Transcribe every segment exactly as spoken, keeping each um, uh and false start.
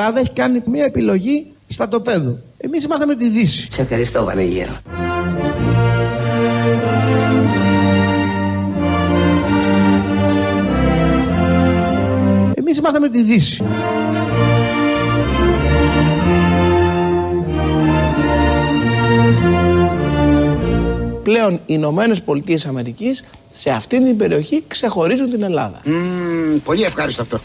Ελλάδα έχει κάνει μια επιλογή στρατοπέδου. Εμείς είμαστε με τη Δύση. Σε ευχαριστώ, Βανεγέρο. Εμείς είμαστε με τη Δύση. Πλέον οι Ηνωμένες Πολιτείες Αμερικής σε αυτήν την περιοχή ξεχωρίζουν την Ελλάδα. Mm, πολύ ευχάριστο αυτό.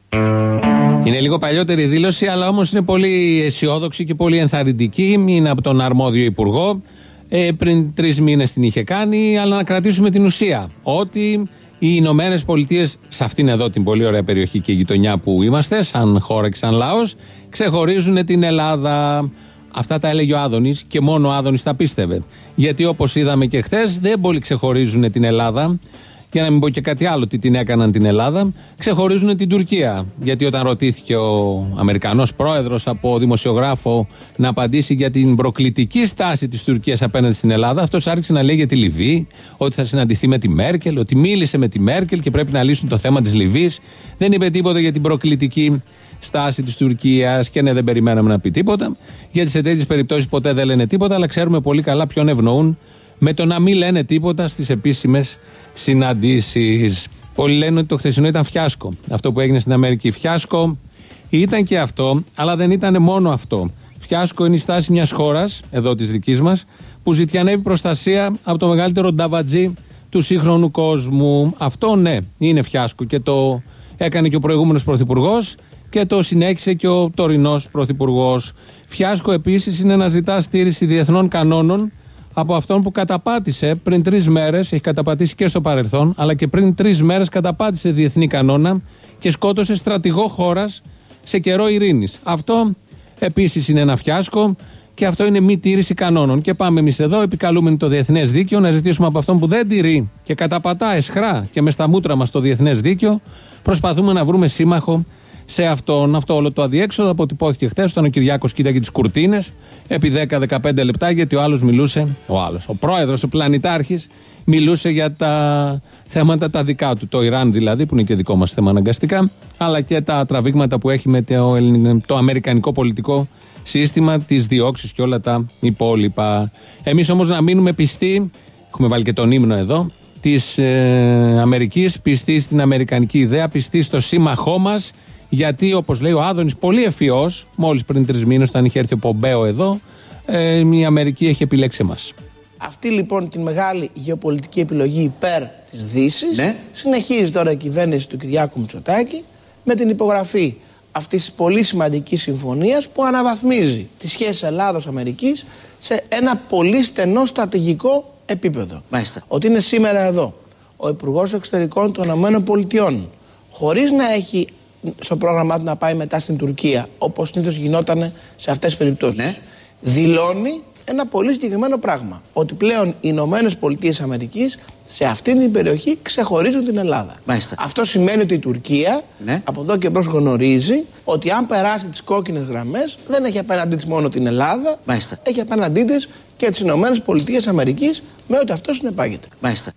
Είναι λίγο παλιότερη δήλωση, αλλά όμως είναι πολύ αισιόδοξη και πολύ ενθαρρυντική. Είναι από τον αρμόδιο υπουργό. Ε, πριν τρεις μήνες την είχε κάνει, αλλά να κρατήσουμε την ουσία. Ότι οι Ηνωμένες Πολιτείες, σε αυτήν εδώ την πολύ ωραία περιοχή και γειτονιά που είμαστε, σαν χώρα και σαν λαός, ξεχωρίζουν την Ελλάδα. Αυτά τα έλεγε ο Άδωνης και μόνο ο Άδωνης τα πίστευε. Γιατί όπως είδαμε και χθες, δεν πολύ ξεχωρίζουν την Ελλάδα. Για να μην πω και κάτι άλλο, τι την έκαναν την Ελλάδα, ξεχωρίζουν την Τουρκία. Γιατί όταν ρωτήθηκε ο Αμερικανός πρόεδρος από δημοσιογράφο να απαντήσει για την προκλητική στάση της Τουρκίας απέναντι στην Ελλάδα, αυτός άρχισε να λέει για τη Λιβύη, ότι θα συναντηθεί με τη Μέρκελ, ότι μίλησε με τη Μέρκελ και πρέπει να λύσουν το θέμα της Λιβύης. Δεν είπε τίποτα για την προκλητική στάση της Τουρκίας και ναι, δεν περιμέναμε να πει τίποτα. Γιατί σε τέτοιες περιπτώσεις ποτέ δεν λένε τίποτα, αλλά ξέρουμε πολύ καλά ποιον ευνοούν με το να μην λένε τίποτα στις επίσημες συναντήσεις. Πολλοί λένε ότι το χθεσινό ήταν φιάσκο. Αυτό που έγινε στην Αμερική. Φιάσκο ήταν και αυτό, αλλά δεν ήταν μόνο αυτό. Φιάσκο είναι η στάση μιας χώρας, εδώ της δικής μας, που ζητιανεύει προστασία από το μεγαλύτερο νταβατζή του σύγχρονου κόσμου. Αυτό ναι, είναι φιάσκο και το έκανε και ο προηγούμενος πρωθυπουργός και το συνέχισε και ο τωρινός πρωθυπουργός. Φιάσκο επίσης είναι να ζητά στήριξη διεθνών κανόνων από αυτόν που καταπάτησε πριν τρεις μέρες, έχει καταπατήσει και στο παρελθόν, αλλά και πριν τρεις μέρες καταπάτησε διεθνή κανόνα και σκότωσε στρατηγό χώρας σε καιρό ειρήνης. Αυτό επίσης είναι ένα φιάσκο και αυτό είναι μη τήρηση κανόνων. Και πάμε εμείς εδώ, επικαλούμενοι το διεθνές δίκαιο, να ζητήσουμε από αυτόν που δεν τηρεί και καταπατά αισχρά και μες στα μούτρα μας το διεθνές δίκαιο, προσπαθούμε να βρούμε σύμμαχο σε αυτόν. Αυτό όλο το αδιέξοδο αποτυπώθηκε χτες όταν ο Κυριάκος κοίταγε τις κουρτίνες επί δέκα με δεκαπέντε λεπτά, γιατί ο άλλος μιλούσε, ο άλλος, ο πρόεδρος, ο πλανητάρχης, μιλούσε για τα θέματα τα δικά του. Το Ιράν δηλαδή, που είναι και δικό μας θέμα αναγκαστικά, αλλά και τα τραβήγματα που έχει με το, το αμερικανικό πολιτικό σύστημα, τις διώξεις και όλα τα υπόλοιπα. Εμείς όμως να μείνουμε πιστοί, έχουμε βάλει και τον ύμνο εδώ, της ε, Αμερικής, πιστοί στην αμερικανική ιδέα, πιστοί στο σύμμαχό μας. Γιατί όπως λέει ο Άδωνης, πολύ ευφυός, μόλις πριν τρεις μήνες, όταν είχε έρθει ο Πομπέο εδώ, ε, η Αμερική έχει επιλέξει εμάς. Αυτή λοιπόν την μεγάλη γεωπολιτική επιλογή υπέρ της Δύσης, ναι, συνεχίζει τώρα η κυβέρνηση του Κυριάκου Μητσοτάκη με την υπογραφή αυτής της πολύ σημαντικής συμφωνίας που αναβαθμίζει τις σχέσεις Ελλάδος-Αμερικής σε ένα πολύ στενό στρατηγικό επίπεδο. Μάλιστα. Ότι είναι σήμερα εδώ ο Υπουργός Εξωτερικών των ΗΠΑ, χωρίς να έχει στο πρόγραμμά του να πάει μετά στην Τουρκία, όπως συνήθως γινόταν σε αυτές τις περιπτώσεις, ναι, δηλώνει ένα πολύ συγκεκριμένο πράγμα. Ότι πλέον οι Ηνωμένες Πολιτείες Αμερικής σε αυτήν την περιοχή ξεχωρίζουν την Ελλάδα. Μάλιστα. Αυτό σημαίνει ότι η Τουρκία, ναι, από εδώ και μπρος γνωρίζει ότι αν περάσει τις κόκκινες γραμμές δεν έχει απέναντί της μόνο την Ελλάδα, μάλιστα, έχει απέναντί της και τις Ηνωμένες Πολιτείες Αμερικής με ό,τι αυτό συνεπάγεται. Μάλιστα.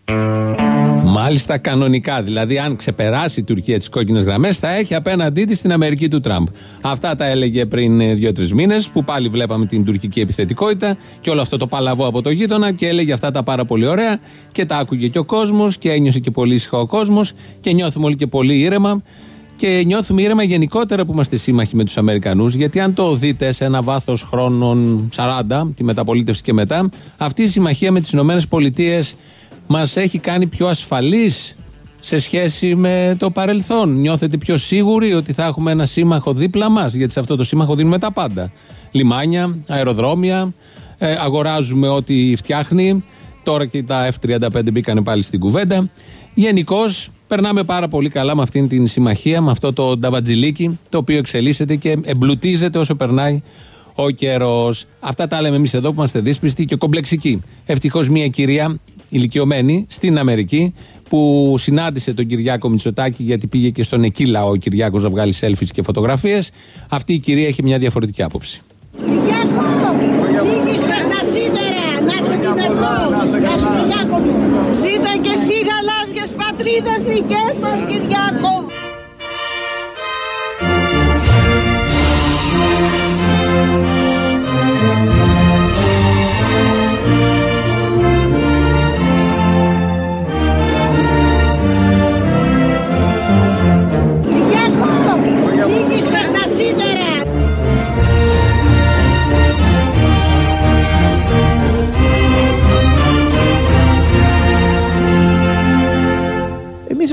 Μάλιστα κανονικά, δηλαδή αν ξεπεράσει η Τουρκία τις κόκκινες γραμμές θα έχει απέναντί της την Αμερική του Τραμπ. Αυτά τα έλεγε πριν δύο-τρεις μήνες που πάλι βλέπαμε την τουρκική επιθετικότητα και όλο αυτό το παλαβό από το γείτονα και έλεγε αυτά τα πάρα πολύ ωραία και τα άκουγε και ο κόσμος και ένιωσε και πολύ ήσυχα ο κόσμος και νιώθουμε όλοι και πολύ ήρεμα και νιώθουμε ήρεμα γενικότερα που είμαστε σύμμαχοι με τους Αμερικανούς, γιατί αν το δείτε σε ένα βάθος χρόνων σαράντα, τη μεταπολίτευση και μετά, αυτή η συμμαχία με τις Ηνωμένες Πολιτείες μας έχει κάνει πιο ασφαλείς σε σχέση με το παρελθόν. Νιώθετε πιο σίγουροι ότι θα έχουμε ένα σύμμαχο δίπλα μας, γιατί σε αυτό το σύμμαχο δίνουμε τα πάντα. Λιμάνια, αεροδρόμια, ε, αγοράζουμε ό,τι φτιάχνει. Τώρα και τα εφ τριάντα πέντε μπήκανε πάλι στην κουβέντα. Γενικώς περνάμε πάρα πολύ καλά με αυτήν την συμμαχία, με αυτό το νταβατζιλίκι, το οποίο εξελίσσεται και εμπλουτίζεται όσο περνάει ο καιρός. Αυτά τα λέμε εμείς εδώ που είμαστε δύσπιστοι και κομπλεξικοί. Ευτυχώς μια κυρία ηλικιωμένη στην Αμερική που συνάντησε τον Κυριάκο Μητσοτάκη, γιατί πήγε και στον εκεί λαό ο Κυριάκος να βγάλει selfies και φωτογραφίες. Αυτή η κυρία έχει μια διαφορετική άποψη. Κυριάκο, μείνησε τα σίδερα, να είσαι δυνατό. Γεια σου Κυριάκο μου. Ζήτα και εσύ γαλάζιες πατρίδες δικές μας Κυριάκο.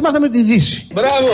είμαστε με τη Δύση. Μπράβο!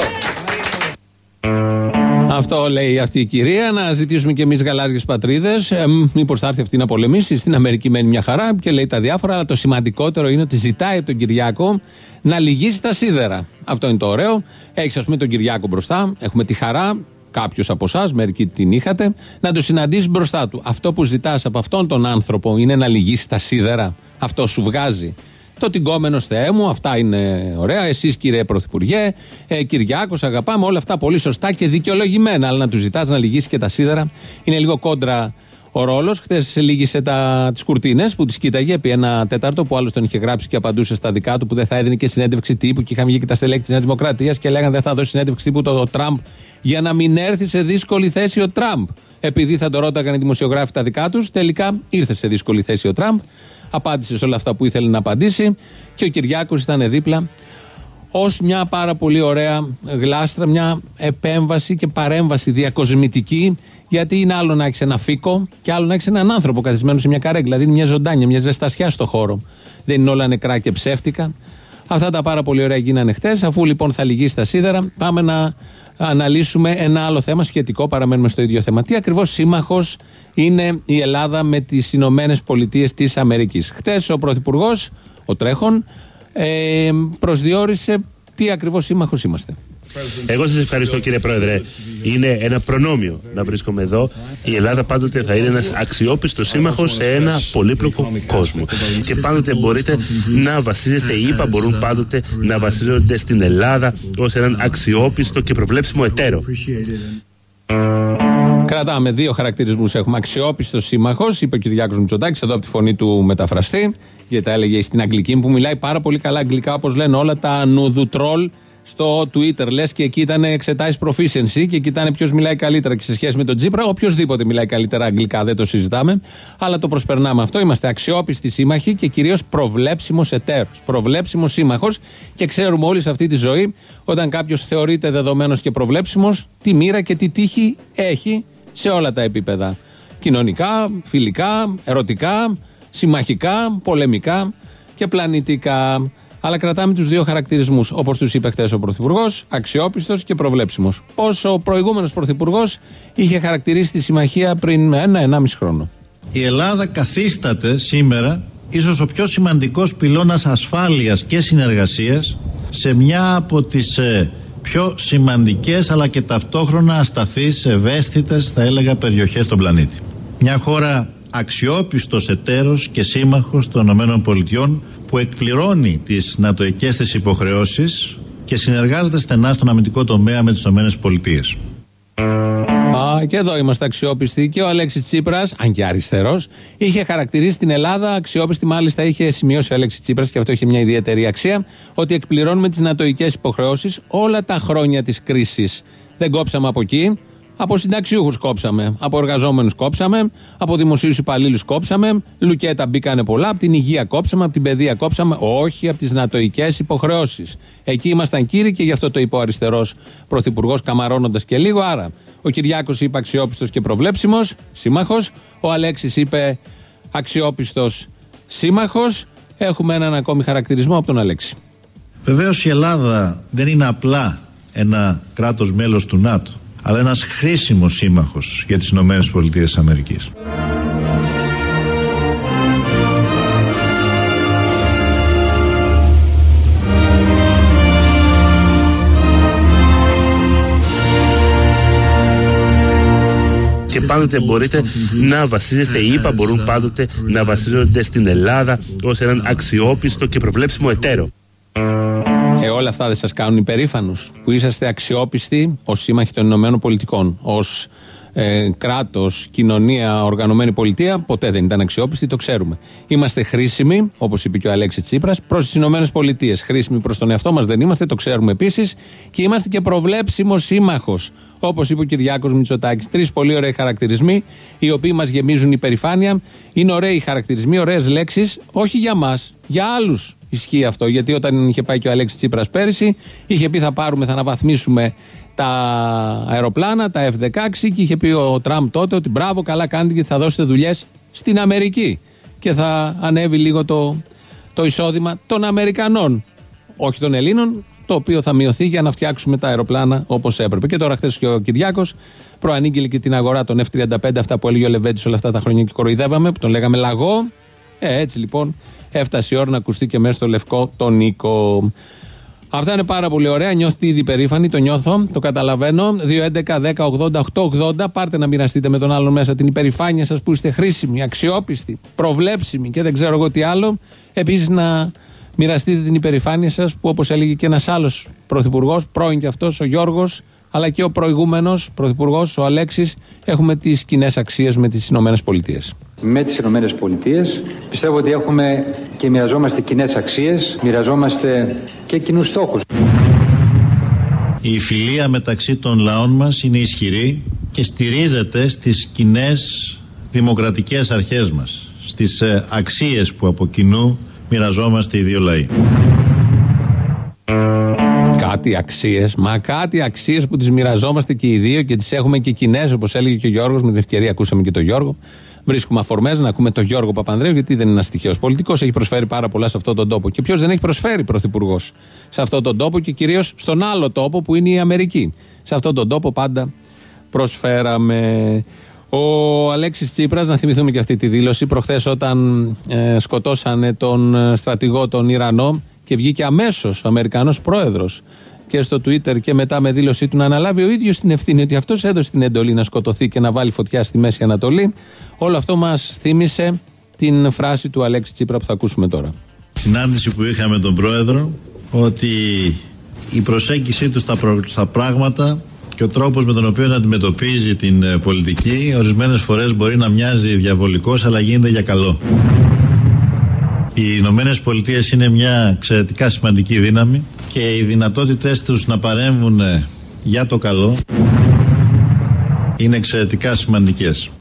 Αυτό λέει αυτή η κυρία. Να ζητήσουμε κι εμείς γαλάζιες πατρίδες. Ε, μήπως θα έρθει αυτή να πολεμήσει. Στην Αμερική μένει μια χαρά και λέει τα διάφορα. Αλλά το σημαντικότερο είναι ότι ζητάει από τον Κυριάκο να λυγίσει τα σίδερα. Αυτό είναι το ωραίο. Έχεις, ας πούμε, τον Κυριάκο μπροστά. Έχουμε τη χαρά. Κάποιος από εσάς, μερικοί την είχατε, να το συναντήσει μπροστά του. Αυτό που ζητάς από αυτόν τον άνθρωπο είναι να λυγίσει τα σίδερα. Αυτό σου βγάζει. Το τυγκόμενος Θεέ μου, αυτά είναι ωραία. Εσείς, κύριε Πρωθυπουργέ, ε, Κυριάκος, αγαπάμε όλα αυτά πολύ σωστά και δικαιολογημένα. Αλλά να του ζητάς να λυγίσει και τα σίδερα είναι λίγο κόντρα ο ρόλος. Χθες λύγησε τις κουρτίνες που τις κοίταγε επί ένα τέταρτο, που άλλος τον είχε γράψει και απαντούσε στα δικά του, που δεν θα έδινε και συνέντευξη τύπου. Και είχαν βγει και τα στελέχη της Νέας Δημοκρατίας και λέγανε δεν θα δώσει συνέντευξη τύπου το, το Τραμπ, για να μην έρθει σε δύσκολη θέση ο Τραμπ. Επειδή θα το ρώταγαν οι δημοσιογράφοι τα δικά τους, τελικά ήρθε σε δύσκολη θέση ο Τραμπ. Απάντησε σε όλα αυτά που ήθελε να απαντήσει και ο Κυριάκος ήταν δίπλα ως μια πάρα πολύ ωραία γλάστρα, μια επέμβαση και παρέμβαση διακοσμητική. Γιατί είναι άλλο να έχεις ένα φύκο και άλλο να έχεις έναν άνθρωπο καθισμένο σε μια καρέγκλα. Δηλαδή μια ζωντάνια, μια ζεστασιά στο χώρο. Δεν είναι όλα νεκρά και ψεύτικα. Αυτά τα πάρα πολύ ωραία γίνανε χτες. Αφού λοιπόν θα λυγίσει τα σίδερα, πάμε να αναλύσουμε ένα άλλο θέμα σχετικό. Παραμένουμε στο ίδιο θέμα. Τι ακριβώς σύμμαχος είναι η Ελλάδα με τις Ηνωμένες Πολιτείες της Αμερικής? Χτες ο Πρωθυπουργός, ο τρέχον, ε, προσδιορίσε τι ακριβώς σύμμαχος είμαστε. Εγώ σας ευχαριστώ, κύριε Πρόεδρε. Είναι ένα προνόμιο να βρίσκομαι εδώ. Η Ελλάδα πάντοτε θα είναι ένας αξιόπιστος σύμμαχος σε ένα πολύπλοκο κόσμο. Και πάντοτε μπορείτε να βασίζεστε, οι ΗΠΑ μπορούν πάντοτε να βασίζονται στην Ελλάδα ως έναν αξιόπιστο και προβλέψιμο εταίρο. Κρατάμε δύο χαρακτηρισμούς. Έχουμε αξιόπιστος σύμμαχος, είπε ο Κυριάκος Μητσοτάκης, εδώ από τη φωνή του μεταφραστή, γιατί τα έλεγε στην αγγλική, που μιλάει πάρα πολύ καλά αγγλικά, όπως λένε όλα τα νουδουτρόλ στο Twitter. Λες και εκεί ήταν εξετάσεις proficiency και εκεί ήταν ποιος μιλάει καλύτερα. Και σε σχέση με τον Τσίπρα, οποιοδήποτε μιλάει καλύτερα αγγλικά, δεν το συζητάμε. Αλλά το προσπερνάμε αυτό. Είμαστε αξιόπιστοι σύμμαχοι και κυρίως προβλέψιμος εταίρος. Προβλέψιμος σύμμαχος και ξέρουμε όλοι σε αυτή τη ζωή, όταν κάποιος θεωρείται δεδομένος και προβλέψιμος, τι μοίρα και τι τύχη έχει σε όλα τα επίπεδα. Κοινωνικά, φιλικά, ερωτικά, συμμαχικά, πολεμικά και πλανητικά. Αλλά κρατάμε τους δύο χαρακτηρισμούς, όπως τους είπε χθες ο Πρωθυπουργός, αξιόπιστος και προβλέψιμος. Πώς ο προηγούμενος Πρωθυπουργός είχε χαρακτηρίσει τη συμμαχία πριν ένα-ενάμιση χρόνο. Η Ελλάδα καθίσταται σήμερα ίσως ο πιο σημαντικός πυλώνας ασφάλειας και συνεργασίας σε μια από τις ε, πιο σημαντικές αλλά και ταυτόχρονα ασταθείς, ευαίσθητες, θα έλεγα, περιοχές στον πλανήτη. Μια χώρα αξιόπιστος εταίρος και σύμμαχος των ΗΠΑ που εκπληρώνει τις νατοικές της υποχρεώσεις και συνεργάζεται στενά στον αμυντικό τομέα με τις ΗΠΑ. Α, και εδώ είμαστε αξιόπιστοι. Και ο Αλέξης Τσίπρας, αν και αριστερός, είχε χαρακτηρίσει την Ελλάδα αξιόπιστη. Μάλιστα, είχε σημειώσει ο Αλέξης Τσίπρας, και αυτό είχε μια ιδιαίτερη αξία, ότι εκπληρώνουμε τις νατοικές υποχρεώσεις όλα τα χρόνια της κρίσης. Δεν κόψαμε από εκεί. Από συνταξιούχους κόψαμε, από εργαζόμενους κόψαμε, από δημοσίους υπαλλήλους κόψαμε, λουκέτα μπήκανε πολλά, από την υγεία κόψαμε, από την παιδεία κόψαμε, όχι από τις νατοικές υποχρεώσεις. Εκεί ήμασταν κύριοι και γι' αυτό το είπε ο αριστερός πρωθυπουργός, καμαρώνοντας και λίγο. Άρα, ο Κυριάκος είπε αξιόπιστος και προβλέψιμος σύμμαχος, ο Αλέξης είπε αξιόπιστος σύμμαχος. Έχουμε έναν ακόμη χαρακτηρισμό από τον Αλέξη. Βεβαίως η Ελλάδα δεν είναι απλά ένα κράτος μέλος του ΝΑΤΟ, αλλά ένας χρήσιμος σύμμαχος για τις Ηνωμένες Πολιτείες της Αμερικής. Και πάντοτε μπορείτε να βασίζεστε, οι ΗΠΑ μπορούν πάντοτε να βασίζονται στην Ελλάδα ως έναν αξιόπιστο και προβλέψιμο εταίρο. Ε, όλα αυτά δεν σας κάνουν υπερήφανους, που είσαστε αξιόπιστοι ως σύμμαχοι των Ηνωμένων Πολιτικών, ως ε, κράτος, κοινωνία, οργανωμένη πολιτεία? Ποτέ δεν ήταν αξιόπιστοι, το ξέρουμε. Είμαστε χρήσιμοι, όπως είπε και ο Αλέξης Τσίπρας, προς τις Ηνωμένες Πολιτείες. Χρήσιμοι προς τον εαυτό μας δεν είμαστε, το ξέρουμε επίσης. Και είμαστε και προβλέψιμος σύμμαχος, όπως είπε ο Κυριάκος Μητσοτάκης. Τρεις πολύ ωραίοι χαρακτηρισμοί, οι οποίοι μας γεμίζουν υπερηφάνεια. Είναι ωραίοι χαρακτηρισμοί, ωραίες λέξεις, όχι για μας, για άλλους. Ισχύει αυτό, γιατί όταν είχε πάει και ο Αλέξης Τσίπρας πέρυσι, είχε πει θα πάρουμε, θα αναβαθμίσουμε τα αεροπλάνα, τα εφ δεκαέξι, και είχε πει ο Τραμπ τότε ότι μπράβο, καλά κάνετε και θα δώσετε δουλειές στην Αμερική και θα ανέβει λίγο το, το εισόδημα των Αμερικανών, όχι των Ελλήνων, το οποίο θα μειωθεί για να φτιάξουμε τα αεροπλάνα όπως έπρεπε. Και τώρα, χθες και ο Κυριάκος προανήγγειλε και την αγορά των εφ τριάντα πέντε, αυτά που έλεγε ο Λεβέντης όλα αυτά τα χρόνια και κοροϊδεύαμε, που τον λέγαμε λαγό. Ε, έτσι λοιπόν έφτασε η ώρα να ακουστεί και μέσα στο λευκό τον Νίκο. Αυτά είναι πάρα πολύ ωραία. Νιώθετε ήδη περήφανοι, το νιώθω, το καταλαβαίνω. δύο έντεκα δέκα ογδόντα οκτώ ογδόντα. Πάρτε να μοιραστείτε με τον άλλον μέσα την υπερηφάνεια σας που είστε χρήσιμοι, αξιόπιστοι, προβλέψιμοι και δεν ξέρω εγώ τι άλλο. Επίσης να μοιραστείτε την υπερηφάνεια σας που, όπως έλεγε και ένας άλλος πρωθυπουργός, πρώην και αυτός, ο Γιώργος, αλλά και ο προηγούμενος πρωθυπουργός, ο Αλέξης, έχουμε τις κοινές αξίες με τις Ηνωμένες Πολιτείες. Με τις Ηνωμένες Πολιτείες πιστεύω ότι έχουμε και μοιραζόμαστε κοινές αξίες, μοιραζόμαστε και κοινούς στόχους. Η φιλία μεταξύ των λαών μας είναι ισχυρή και στηρίζεται στις κοινές δημοκρατικές αρχές μας, στις ε, αξίες που από κοινού μοιραζόμαστε οι δύο λαοί. Κάτι αξίες, μα κάτι αξίες που τις μοιραζόμαστε και οι δύο και τις έχουμε και κοινές, όπως έλεγε και ο Γιώργος. Με την ευκαιρία ακούσαμε και τον Γιώργο. Βρίσκουμε αφορμές να ακούμε τον Γιώργο Παπανδρέου, γιατί δεν είναι ένας τυχαίος πολιτικός. Έχει προσφέρει πάρα πολλά σε αυτόν τον τόπο. Και ποιος δεν έχει προσφέρει πρωθυπουργός σε αυτόν τον τόπο και κυρίως στον άλλο τόπο που είναι η Αμερική. Σε αυτόν τον τόπο πάντα προσφέραμε. Ο Αλέξης Τσίπρας, να θυμηθούμε και αυτή τη δήλωση, προχθές όταν ε, σκοτώσανε τον στρατηγό τον Ιρανό και βγήκε αμέσως ο Αμερικανός πρόεδρος και στο Twitter και μετά με δήλωσή του να αναλάβει ο ίδιος την ευθύνη ότι αυτός έδωσε την εντολή να σκοτωθεί και να βάλει φωτιά στη Μέση Ανατολή. Όλο αυτό μας θύμισε την φράση του Αλέξη Τσίπρα που θα ακούσουμε τώρα. Συνάντηση που είχαμε με τον πρόεδρο, ότι η προσέγγιση του στα, προ... στα πράγματα και ο τρόπος με τον οποίο αντιμετωπίζει την ε, πολιτική ορισμένες φορές μπορεί να μοιάζει διαβολικός, αλλά γίνεται για καλό. Οι Ηνωμένες Πολιτείες είναι μια εξαιρετικά σημαντική δύναμη και οι δυνατότητες τους να παρέμβουν για το καλό είναι εξαιρετικά σημαντικές.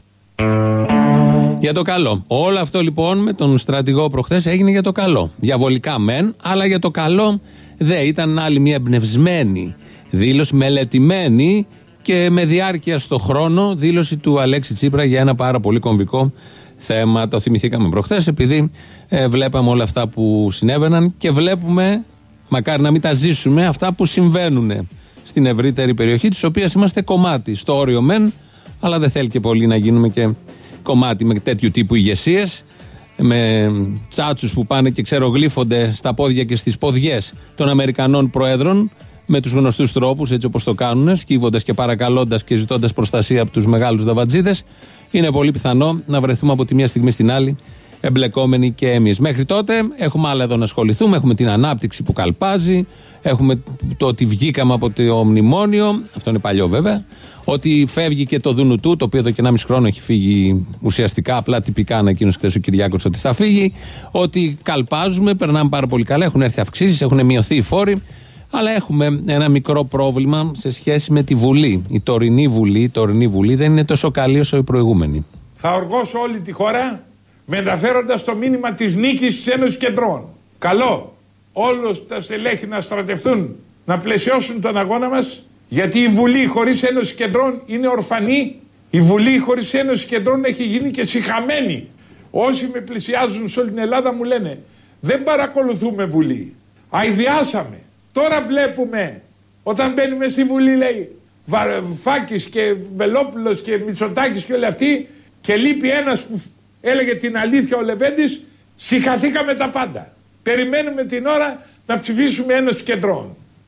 Για το καλό. Όλο αυτό λοιπόν με τον στρατηγό προχθές έγινε για το καλό. Διαβολικά μεν, αλλά για το καλό δεν. Ήταν άλλη μια εμπνευσμένη δήλωση, μελετημένη και με διάρκεια στο χρόνο δήλωση του Αλέξη Τσίπρα για ένα πάρα πολύ κομβικό θέμα. Το θυμηθήκαμε προχθές επειδή ε, βλέπαμε όλα αυτά που συνέβαιναν και βλέπουμε, μακάρι να μην τα ζήσουμε, αυτά που συμβαίνουν στην ευρύτερη περιοχή της οποίας είμαστε κομμάτι. Στο όριο μεν, αλλά δεν θέλει και πολύ να γίνουμε και κομμάτι με τέτοιου τύπου ηγεσίες, με τσάτσους που πάνε και ξερογλύφονται στα πόδια και στις ποδιές των Αμερικανών προέδρων με τους γνωστούς τρόπους, έτσι όπως το κάνουν, σκύβοντας και παρακαλώντας και ζητώντας προστασία από τους μεγάλους δαβατζίδες. Είναι πολύ πιθανό να βρεθούμε από τη μία στιγμή στην άλλη εμπλεκόμενοι και εμείς. Μέχρι τότε έχουμε άλλα εδώ να ασχοληθούμε. Έχουμε την ανάπτυξη που καλπάζει. Έχουμε το ότι βγήκαμε από το μνημόνιο. Αυτό είναι παλιό βέβαια. Ότι φεύγει και το Δουνουτού, το οποίο εδώ και ένα μισό χρόνο έχει φύγει ουσιαστικά. Απλά τυπικά ανακοίνωσε χθες ο Κυριάκος ότι θα φύγει. Ότι καλπάζουμε, περνάμε πάρα πολύ καλά. Έχουν έρθει αυξήσεις, έχουν μειωθεί οι φόροι. Αλλά έχουμε ένα μικρό πρόβλημα σε σχέση με τη Βουλή. Η τωρινή Βουλή, η τωρινή Βουλή δεν είναι τόσο καλή όσο η προηγούμενη. Θα οργώσω όλη τη χώρα μεταφέροντας το μήνυμα της νίκης της Ένωσης Κεντρών. Καλό όλους τα στελέχη να στρατευτούν, να πλαισιώσουν τον αγώνα μας, γιατί η Βουλή χωρίς Ένωση Κεντρών είναι ορφανή. Η Βουλή χωρίς Ένωση Κεντρών έχει γίνει και σιχαμένη. Όσοι με πλησιάζουν σε όλη την Ελλάδα μου λένε δεν παρακολουθούμε Βουλή. Αηδιάσαμε. Τώρα βλέπουμε, όταν μπαίνουμε στη Βουλή, λέει Βαρουφάκης και Βελόπουλος και Μητσοτάκης και όλοι αυτοί, και λείπει ένας που έλεγε την αλήθεια, ο Λεβέντης, συγχαθήκαμε τα πάντα. Περιμένουμε την ώρα να ψηφίσουμε Ένωση Κεντρών.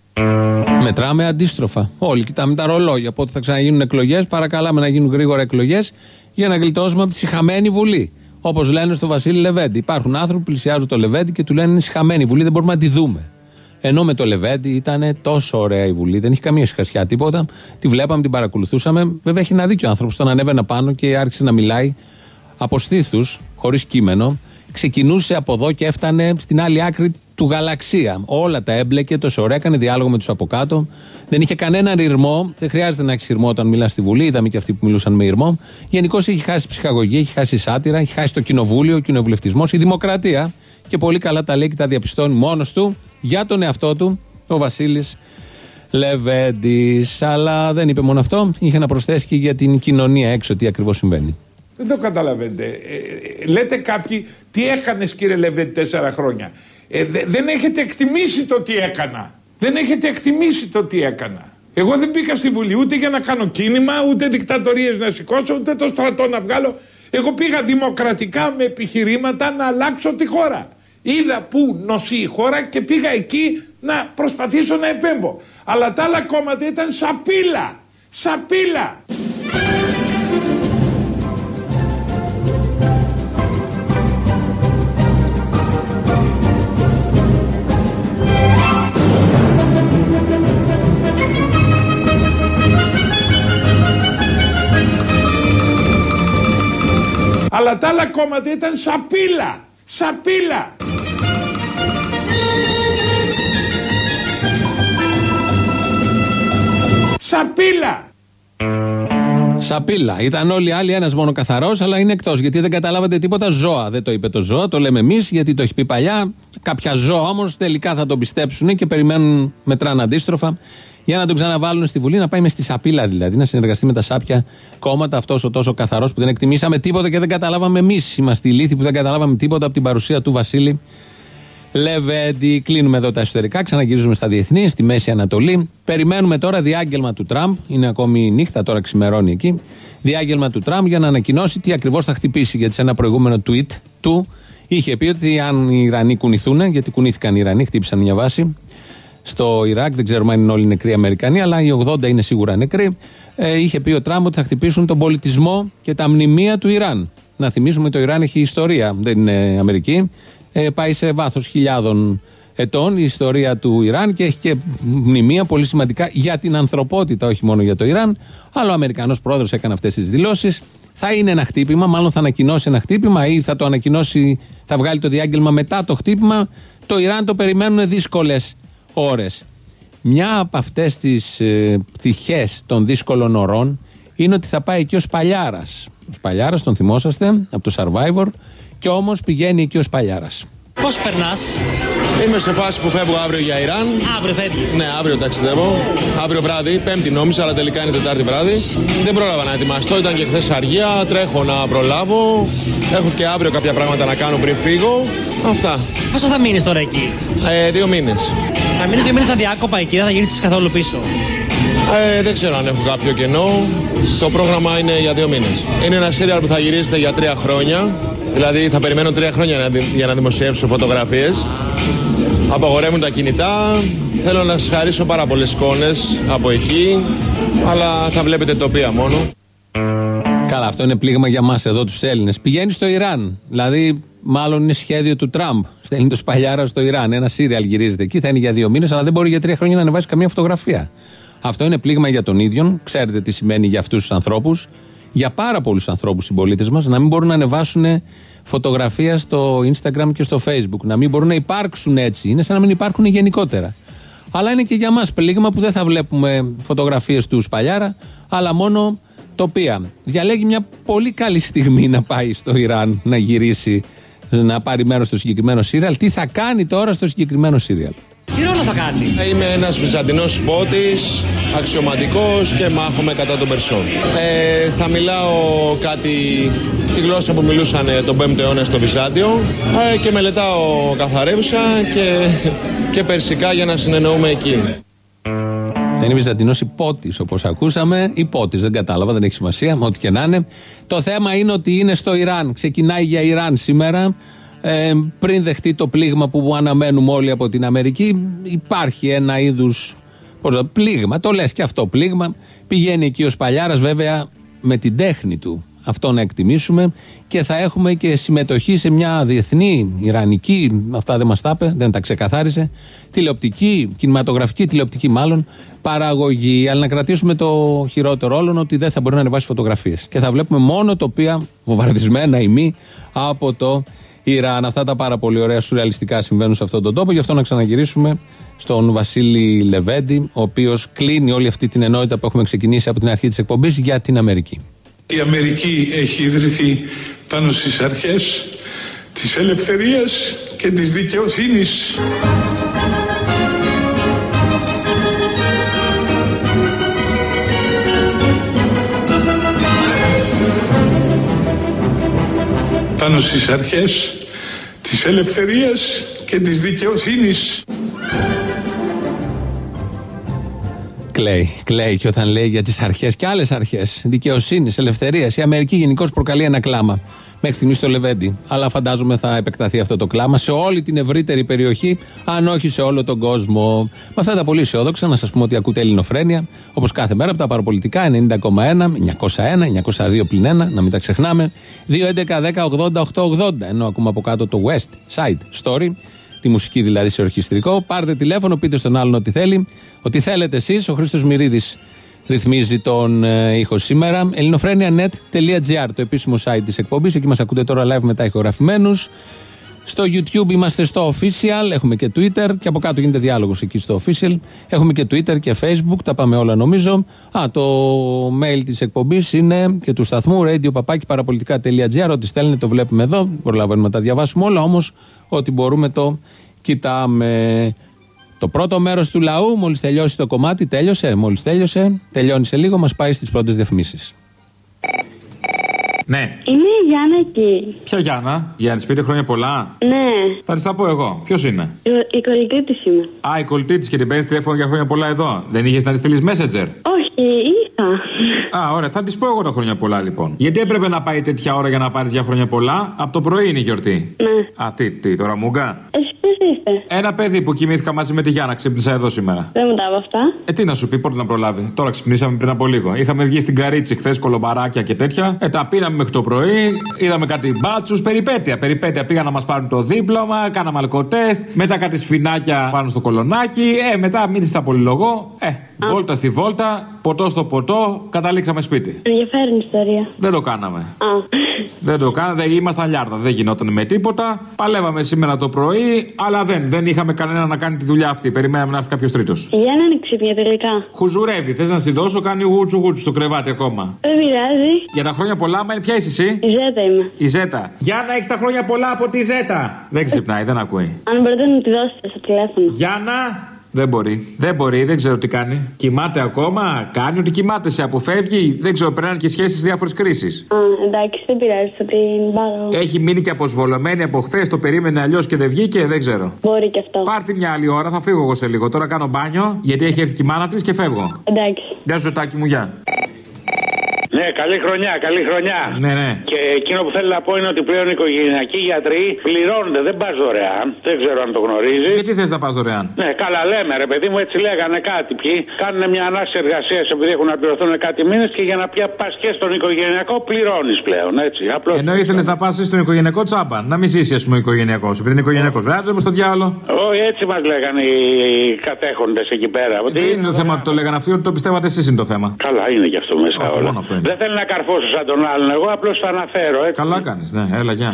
Μετράμε αντίστροφα. Όλοι κοιτάμε τα ρολόγια. Πότε θα ξαναγίνουν εκλογές, παρακαλάμε να γίνουν γρήγορα εκλογές για να γλιτώσουμε από τη σιχαμένη Βουλή. Όπως λένε στο Βασίλη Λεβέντη. Υπάρχουν άνθρωποι που πλησιάζουν το Λεβέντη και του λένε είναι σιχαμένη Βουλή, δεν μπορούμε να τη δούμε. Ενώ με το Λεβέντη ήταν τόσο ωραία η Βουλή, δεν είχε καμία σχασιά τίποτα. Τη βλέπαμε, την παρακολουθούσαμε. Βέβαια, έχει ένα δίκιο ο άνθρωπος. Τον ανέβαινε πάνω και άρχισε να μιλάει από στήθους, χωρίς κείμενο. Ξεκινούσε από εδώ και έφτανε στην άλλη άκρη του γαλαξία. Όλα τα έμπλεκε τόσο ωραία, έκανε διάλογο με τους από κάτω. Δεν είχε κανέναν ηρμό. Δεν χρειάζεται να έχει ηρμό όταν μιλά στη Βουλή. Είδαμε και αυτοί που μιλούσαν με ηρμό. Γενικώς έχει χάσει ψυχαγωγία, έχει χάσει σάτυρα, έχει χάσει το κοινοβούλιο, ο κοινοβουλευτισμός, η δημοκρατία. Και πολύ καλά τα λέει και τα διαπιστώνει μόνος του για τον εαυτό του ο Βασίλης Λεβέντης. Αλλά δεν είπε μόνο αυτό, είχε να προσθέσει και για την κοινωνία έξω τι ακριβώς συμβαίνει. Δεν το καταλαβαίνετε. Ε, λέτε κάποιοι, τι έκανες κύριε Λεβέντη τέσσερα χρόνια. Ε, δε, δεν έχετε εκτιμήσει το τι έκανα. Δεν έχετε εκτιμήσει το τι έκανα. Εγώ δεν μπήκα στη Βουλή ούτε για να κάνω κίνημα, ούτε δικτατορίες να σηκώσω, ούτε το στρατό να βγάλω. Εγώ πήγα δημοκρατικά με επιχειρήματα να αλλάξω τη χώρα. Είδα που νοσεί η χώρα και πήγα εκεί να προσπαθήσω να επέμβω. Αλλά τα άλλα κόμματα ήταν σαπίλα. Σαπίλα. Αλλά τα άλλα κόμματα ήταν σαπίλα. Σαπίλα. Σαπίλα. Σαπίλα. Ήταν όλοι οι άλλοι ένας μόνο καθαρός, αλλά είναι εκτός. Γιατί δεν καταλάβατε τίποτα ζώα. Δεν το είπε το ζώα, το λέμε εμείς, γιατί το έχει πει παλιά. Κάποια ζώα όμως τελικά θα τον πιστέψουν και περιμένουν, μετράνε αντίστροφα, για να τον ξαναβάλουν στη Βουλή, να πάει με στη σαπίλα δηλαδή, να συνεργαστεί με τα σάπια κόμματα. Αυτός ο τόσο καθαρός που δεν εκτιμήσαμε τίποτα και δεν καταλάβαμε εμείς. Είμαστε οι λύθοι που δεν καταλάβαμε τίποτα από την παρουσία του Βασίλη Λεβέντη. Κλείνουμε εδώ τα εσωτερικά, ξαναγυρίζουμε στα διεθνή, στη Μέση Ανατολή. Περιμένουμε τώρα διάγγελμα του Τραμπ. Είναι ακόμη νύχτα, τώρα ξημερώνει εκεί. Διάγγελμα του Τραμπ για να ανακοινώσει τι ακριβώς θα χτυπήσει. Γιατί σε ένα προηγούμενο tweet του είχε πει ότι αν οι Ιρανοί κουνηθούν, γιατί κουνήθηκαν οι Ιρανοί, χτύπησαν μια βάση στο Ιράκ, δεν ξέρουμε αν είναι όλοι νεκροί Αμερικανοί, αλλά οι ογδόντα είναι σίγουρα νεκροί. Ε, είχε πει ο Τραμπ ότι θα χτυπήσουν τον πολιτισμό και τα μνημεία του Ιράν. Να θυμίσουμε ότι το Ιράν έχει ιστορία, δεν είναι Αμερική. Ε, πάει σε βάθος χιλιάδων ετών η ιστορία του Ιράν και έχει και μνημεία πολύ σημαντικά για την ανθρωπότητα, όχι μόνο για το Ιράν. Αλλά ο Αμερικανός πρόεδρος έκανε αυτές τις δηλώσεις. Θα είναι ένα χτύπημα, μάλλον θα ανακοινώσει ένα χτύπημα ή θα το ανακοινώσει, θα βγάλει το διάγγελμα μετά το χτύπημα. Το Ιράν το περιμένουν δύσκολες ώρες. Μια από αυτές τις ε, πτυχές των δύσκολων ωρών είναι ότι θα πάει εκεί ο Σπαλιάρας. Ο Σπαλιάρας, τον θυμόσαστε από το Survivor, και όμως πηγαίνει εκεί ο Σπαλιάρας. Πώς περνάς? Είμαι σε φάση που φεύγω αύριο για Ιράν. Αύριο φεύγεις? Ναι, αύριο ταξιδεύω. Αύριο βράδυ, Πέμπτη νόμιζα, αλλά τελικά είναι Τετάρτη βράδυ. Δεν πρόλαβα να ετοιμαστώ, ήταν και χθες αργία. Τρέχω να προλάβω. Έχω και αύριο κάποια πράγματα να κάνω πριν φύγω. Αυτά. Πόσο θα μείνεις τώρα εκεί? Ε, δύο μήνες. Θα μείνεις δύο μήνες αδιάκοπα εκεί, δεν θα γυρίσεις καθόλου πίσω? Ε, δεν ξέρω αν έχω κάποιο κενό. Το πρόγραμμα είναι για δύο μήνες. Είναι ένα σύριαλ που θα γυρίζεται για τρία χρόνια. Δηλαδή θα περιμένω τρία χρόνια για να δημοσιεύσω φωτογραφίες. Απαγορεύουν τα κινητά. Θέλω να σας χαρίσω πάρα πολλές εικόνες από εκεί. Αλλά θα βλέπετε τοπία μόνο. Καλά, αυτό είναι πλήγμα για μας εδώ τους Έλληνες. Πηγαίνει στο Ιράν. Δηλαδή, μάλλον είναι σχέδιο του Τραμπ. Στέλνει το Σπαλιάρα στο Ιράν. Ένα σύριαλ γυρίζεται εκεί. Θα είναι για δύο μήνες, αλλά δεν μπορεί για τρία χρόνια να ανεβάσει καμία φωτογραφία. Αυτό είναι πλήγμα για τον ίδιον. Ξέρετε τι σημαίνει για αυτούς τους ανθρώπους. Για πάρα πολλούς ανθρώπους συμπολίτες μας, να μην μπορούν να ανεβάσουν φωτογραφία στο Instagram και στο Facebook. Να μην μπορούν να υπάρξουν έτσι. Είναι σαν να μην υπάρχουν γενικότερα. Αλλά είναι και για μας πλήγμα που δεν θα βλέπουμε φωτογραφίες του Σπαλιάρα, αλλά μόνο τοπία. Διαλέγει μια πολύ καλή στιγμή να πάει στο Ιράν, να γυρίσει, να πάρει μέρος στο συγκεκριμένο σύριαλ. Τι θα κάνει τώρα στο συγκεκριμένο σύριαλ? Τι ρόλο θα κάνει? Είμαι ένας βυζαντινός υπότης, αξιωματικός και μάχομαι κατά των Περσών. Ε, θα μιλάω κάτι, τη γλώσσα που μιλούσαν τον πέμπτο αιώνα στο Βυζάντιο ε, και μελετάω καθαρεύουσα και, και περσικά για να συνεννοούμε εκεί. Είναι βυζαντινός υπότης, όπως ακούσαμε. Υπότης, δεν κατάλαβα, δεν έχει σημασία, ό,τι και να είναι. Το θέμα είναι ότι είναι στο Ιράν. Ξεκινάει για Ιράν σήμερα. Ε, πριν δεχτεί το πλήγμα που αναμένουμε όλοι από την Αμερική, υπάρχει ένα είδους πώς, πλήγμα, το λες και αυτό πλήγμα. Πηγαίνει εκεί ο Σπαλιάρας, βέβαια με την τέχνη του, αυτό να εκτιμήσουμε, και θα έχουμε και συμμετοχή σε μια διεθνή, ιρανική, αυτά δεν μας τα είπε, δεν τα ξεκαθάρισε, τηλεοπτική, κινηματογραφική τηλεοπτική μάλλον, παραγωγή. Αλλά να κρατήσουμε το χειρότερο όλων, ότι δεν θα μπορεί να ανεβάσει φωτογραφίες και θα βλέπουμε μόνο τοπία βομβαρδισμένα ή μη από το Ιράν. Αυτά τα πάρα πολύ ωραία σουρεαλιστικά συμβαίνουν σε αυτόν τον τόπο. Γι' αυτό να ξαναγυρίσουμε στον Βασίλη Λεβέντη, ο οποίος κλείνει όλη αυτή την ενότητα που έχουμε ξεκινήσει από την αρχή της εκπομπής για την Αμερική. Η Αμερική έχει ιδρυθεί πάνω στις αρχές της ελευθερίας και της δικαιοσύνης. Πάνω στις αρχές της ελευθερίας και της δικαιοσύνης. Κλαίει. Κλαίει και όταν λέει για τις αρχές και άλλες αρχές δικαιοσύνης, ελευθερίας, η Αμερική γενικώς προκαλεί ένα κλάμα. Μέχρι στιγμή στο Λεβέντι. Αλλά φαντάζομαι θα επεκταθεί αυτό το κλάμα σε όλη την ευρύτερη περιοχή, αν όχι σε όλο τον κόσμο. Με αυτά τα πολύ αισιόδοξα, να σας πούμε ότι ακούτε Ελληνοφρένεια, όπως κάθε μέρα από τα παραπολιτικά ενενήντα κόμμα ένα, εννιακόσια ένα, εννιακόσια δύο πλην ένα, να μην τα ξεχνάμε. δύο έντεκα δέκα ογδόντα οκτακόσια ογδόντα. Ενώ ακούμε από κάτω το West Side Story, τη μουσική δηλαδή σε ορχιστρικό. Πάρτε τηλέφωνο, πείτε στον άλλον ό,τι θέλει, ό,τι θέλετε εσείς. Ο Χρήστος Μυρίδης ρυθμίζει τον ε, ήχο σήμερα. ελληνοφρένια τελεία νετ τελεία τζι άρ, το επίσημο site της εκπομπής. Εκεί μας ακούτε τώρα live μετά ηχογραφημένους. Στο YouTube είμαστε στο official. Έχουμε και Twitter. Και από κάτω γίνεται διάλογος εκεί στο official. Έχουμε και Twitter και Facebook. Τα πάμε όλα νομίζω. Α, το mail της εκπομπής είναι και του σταθμού radio παπάκι παραπολιτικά τελεία τζι άρ. Ό,τι στέλνετε το βλέπουμε εδώ. Προλαβαίνουμε να τα διαβάσουμε όλα. Όμως ό,τι μπορούμε το κοιτάμε. Το πρώτο μέρος του λαού, μόλις τελειώσει το κομμάτι, τέλειωσε, μόλις τέλειωσε, τελειώνει σε λίγο, μας πάει στις πρώτες διαφημίσεις. Ναι. Είναι η Γιάννα εκεί. Ποια Γιάννα? Γιάννη, πήρε χρόνια πολλά. Ναι. Θα της τα πω εγώ. Ποιος είναι? Η, η κολλητή της είμαι. Α, η κολλητή της και την παίρνεις τηλέφωνο για χρόνια πολλά εδώ. Δεν είχες να της στείλεις Messenger? Όχι, είχα. Α, ωραία, θα της πω εγώ τα χρόνια πολλά λοιπόν. Γιατί έπρεπε να πάει τέτοια ώρα για να πάρεις για χρόνια πολλά? Από το πρωί είναι η γιορτή. Ναι. Α, τι, τι, τώρα μούγκα. Εσύ ποιος είστε? Ένα παιδί που κοιμήθηκα μαζί με τη Γιάννα, ξύπνησα εδώ σήμερα. Δεν μου τα από αυτά. Ε, τι να σου πει, πότε να προλάβει. Τώρα ξυπνήσαμε πριν από λίγο. Είχαμε βγει στην Καρίτσι χθες κολομπαράκια και τέτοια. Ε, τα πήραμε μέχρι το πρωί. Είδαμε κάτι μπάτσους. Περιπέτεια. Περιπέτεια. Πήγαν να μας πάρουν το δίπλωμα. Κάναμε αλκοτέστ. Μετά κάτι σφινάκια πάνω στο κολονάκι. Ε, μετά μίλησα στα πολυλογό. Ε, Α. βόλτα στη βόλτα. Ποτό στο ποτό. Καταλήξαμε σπίτι. Ενδιαφέρον ιστορία. Δεν το κάναμε. Α. Δεν το κάναμε. Ήμασταν λιάρτα. Δεν γινόταν με τίποτα. Παλεύαμε σήμερα το πρωί. Αλλά δεν. Δεν είχαμε κανένα να κάνει τη δουλειά αυτή. Περιμέναμε να έρθει κάποιο τρίτο. Για να είναι ξύπνια τελικά. Χουζουρεύει. Θες να στη δώσω, κάνει γούτσου γούτσου στο κρεβάτι ακόμα. Δεν πειράζει. Για τα χρόνια πολλά, μα ποια είσαι εσύ? Η Ζέτα είμαι. Η Ζέτα. Γιάννα, έχεις τα χρόνια πολλά από τη Ζέτα. Δεν ξυπνάει, δεν ακούει. Αν μπορείτε να τη δώσετε στο τηλέφωνο. Γιάννα. Δεν μπορεί. Δεν μπορεί, δεν ξέρω τι κάνει. Κοιμάται ακόμα, κάνει ότι κοιμάται, σε αποφεύγει. Δεν ξέρω, περνάνε και σχέσεις διάφορες κρίσεις. Α, εντάξει, δεν πειράζει, θα την πάρω. Έχει μείνει και αποσβολωμένη από χθες, το περίμενε αλλιώς και δεν βγήκε, δεν ξέρω. Μπορεί και αυτό. Πάρτε μια άλλη ώρα, θα φύγω εγώ σε λίγο. Τώρα κάνω μπάνιο, γιατί έχει έρθει και η μάνα της και φεύγω. Εντάξει. Γεια σου, Τάκη μου, γεια. Ναι, καλή χρονιά, καλή χρονιά. Ναι, ναι. Και εκείνο που θέλω να πω είναι ότι πλέον οι οικογενειακοί γιατροί πληρώνονται, δεν πας δωρεάν. Δεν ξέρω αν το γνωρίζεις. Γιατί θες να πας δωρεάν? Ναι, καλά λέμε, ρε παιδί μου, έτσι λέγανε κάτι. Ποιοι κάνουν μια ανάγκη εργασία επειδή έχουν να πληρωθούν κάτι μήνες και για να πια πας και στον οικογενειακό πληρώνεις πλέον, έτσι. Απλώς. Ενώ ήθελες να πας στον οικογενειακό τσάμπα. Να μην ζήσει, ας πούμε, ο οικογενειακός. Επειδή είναι οικογενειακός. Βέβαια, το στο διάλογο. Όχι, έτσι μας λέγανε οι κατέχοντες εκεί πέρα. Δεν είναι το θέμα ότι το λέγανε αυτοί, ότι το πιστεύατε εσείς είναι το θέμα. Καλά, είναι και αυτό μέσα Όχι, όλα. Αυτό δεν θέλω να καρφώσω σαν τον άλλον, εγώ απλώς θα αναφέρω. Έτσι. Καλά κάνεις, ναι, έλα, γεια.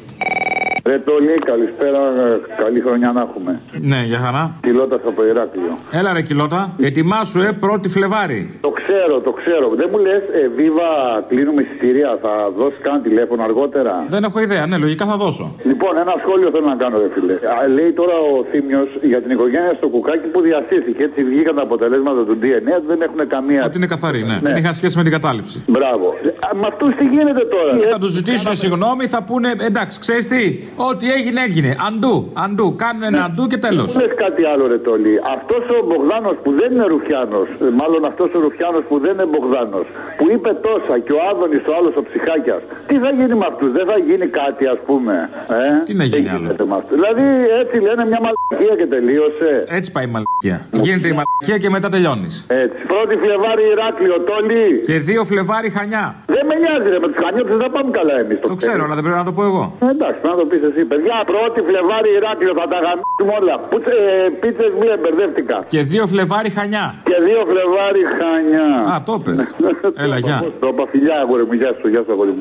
Ρε Τόλι, καλησπέρα, καλή χρονιά να έχουμε. Ναι, για χαρά. Κιλώτας από Ηράκλειο. Έλα ρε Κιλώτα, ετοιμάσου ε, πρώτη Φλεβάρι. Το ξέρω, το ξέρω. Δεν μου λες, ε, Βίβα, κλείνουμε εισιτήρια, θα δώσεις καν τηλέφωνο αργότερα? Δεν έχω ιδέα, ναι, λογικά θα δώσω. Λοιπόν, ένα σχόλιο θέλω να κάνω, ρε φίλε. Α, λέει τώρα ο Θήμιος για την οικογένεια στο Κουκάκι που διασύθηκε. Έτσι βγήκαν τα αποτελέσματα του ντι εν έι, δεν έχουν καμία. Ότι είναι καθαρή, ναι. ναι. Δεν είχαν σχέση με την κατάληψη. Μπράβο. Α, με αυτούς τι γίνεται τώρα? Ε, θα του ζητήσουν συγγνώμη, θα πούνε εντάξει, ξέρεις τι, ό,τι έγινε έγινε. Αντού, αντού, κάνουν ένα αντού και τέλος. Πες κάτι άλλο, ρε Τόλι. Αυτός ο Μπογδάνος που δεν είναι Ρουφιάνος, μάλλον αυτός ο Ρουφιάνος που δεν είναι Μπογδάνος, που είπε τόσα και ο Άδωνης ο άλλος ο Ψυχάκιας, τι θα γίνει με αυτούς? Δεν θα γίνει κάτι, ας πούμε? Ε? Τι να γίνει άλλο? Δηλαδή έτσι λένε μια μαλακία και τελείωσε. Έτσι πάει η μαλακία. Γίνεται η μαλακία και μετά τελειώνεις. Έτσι. Πρώτη Φλεβάρι Ηράκλειο, Τόλι. Και δύο Φλεβάρι Χανιά. Δεν με νοιάζει, ρε, με τους Χανιώτες δεν θα πάμε καλά εμείς. Το, το ξέρω, αλλά δεν πρέπει να το πω εγώ. Ε, εντάξει, να το πεις εσύ, παιδιά. Πρώτη Φλεβάρι Ηράκλειο, θα τα γαμίσουμε όλα. Πούτσε, ε, πίτσες μία, μπερδεύτηκα. Και δύο Φλεβάρι Χανιά. Και δύο Φλεβάρι Χανιά. Α, το πες. Έλα, γεια. Το είπα, φιλιά, αγόρι μου, γεια σου, γεια σου, αγόρι μου.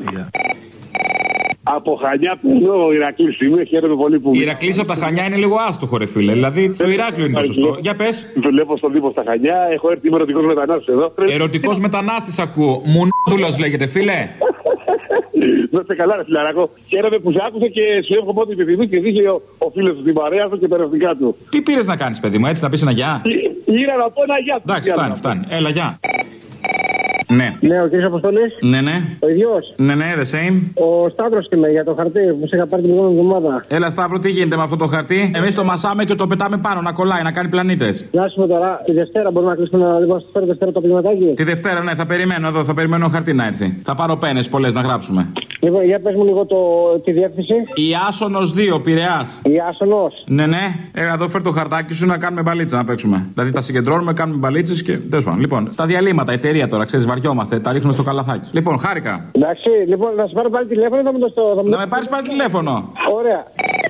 Από Χανιά παίρνω ο Ηρακλής είμαι, χαίρομαι πολύ που. Η Ηρακλής από τα Χανιά είναι λίγο άστοχο, ρε φίλε. Δηλαδή το Ηράκλειο είναι το σωστό. Για πες. Δουλεύω στον Δήμο στα Χανιά, έχω έρθει, είμαι ερωτικός μετανάστης εδώ. Ερωτικός μετανάστης ακούω. Μουνόδουλος λέγεται, φίλε. Να είστε καλά, ρε φιλαράκο. Χαίρομαι που σε άκουσα και σου εύχομαι ό,τι επιθυμείς και δείχνει ο, ο φίλος του, την παρέα του και τα ερωτικά του. Τι πήρες να κάνεις, παιδί μου, έτσι να πεις ένα γεια? Ήρα να πω ένα γεια. Εντάξει, φτάνει, φτάνει. Έλα, γεια. Ναι. Ναι, ο κ. Αποστολής. Ναι, ναι. Ο ίδιος. Ναι, ναι, the same. Ο Σταύρος είμαι για το χαρτί που σε είχα πάρει την προηγούμενη εβδομάδα. Έλα, Σταύρο, τι γίνεται με αυτό το χαρτί? Εμείς το μασάμε και το πετάμε πάνω να κολλάει, να κάνει πλανήτες. Να σου πω τώρα, τη Δευτέρα μπορούμε να κλείσουμε να λοιπόν στη Δευτέρα το πηγηματάκι. Τη Δευτέρα, ναι, θα περιμένω εδώ, θα περιμένω χαρτί να έρθει. Θα πάρω πένες πολλές να γράψουμε. Λοιπόν, για πες μου λίγο το, τη διεύθυνση. Η Άσονος δύο, Πειραιάς. Η Άσονος. Ναι, ναι. Έλα εδώ, φέρ το χαρτάκι σου να κάνουμε μπαλίτσα να παίξουμε. Δηλαδή τα συγκεντρώνουμε, κάνουμε μπαλίτσες και. Τέλος πάντων. Λοιπόν, στα διαλύματα, εταιρεία τώρα, ξέρεις, βαριόμαστε, τα ρίχνουμε στο καλαθάκι. Λοιπόν, χάρηκα. Εντάξει, λοιπόν, να σου πάρω πάλι τηλέφωνο, θα μου το στο. Να με πάρεις πάλι τηλέφωνο. Ωραία.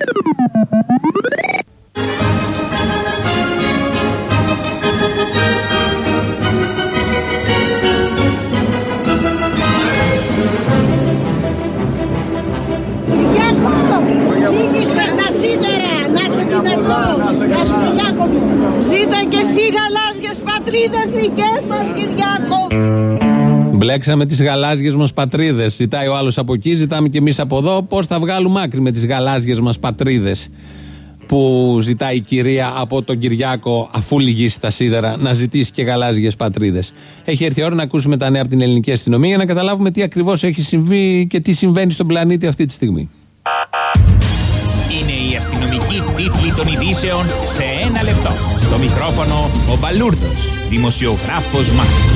Τα σίδερα, να είσαι δυνατό. Γεια σου Κυριάκο μου. Ζήτα και εσύ γαλάζιες πατρίδες δικές μας, Κυριάκο. Μπλέξαμε τις γαλάζιες μας πατρίδες. Ζητάει ο άλλος από εκεί, ζητάμε και εμείς από εδώ. Πώς θα βγάλουμε άκρη με τις γαλάζιες μας πατρίδες που ζητάει η κυρία από τον Κυριάκο, αφού λυγίσει τα σίδερα, να ζητήσει και γαλάζιες πατρίδες. Έχει έρθει η ώρα να ακούσουμε τα νέα από την ελληνική αστυνομία για να καταλάβουμε τι ακριβώς έχει συμβεί και τι συμβαίνει στον πλανήτη αυτή τη στιγμή. Είναι η αστυνομική τίτλη των ειδήσεων σε ένα λεπτό. Στο μικρόφωνο ο Μπαλούρδος, δημοσιογράφος Μάρκος.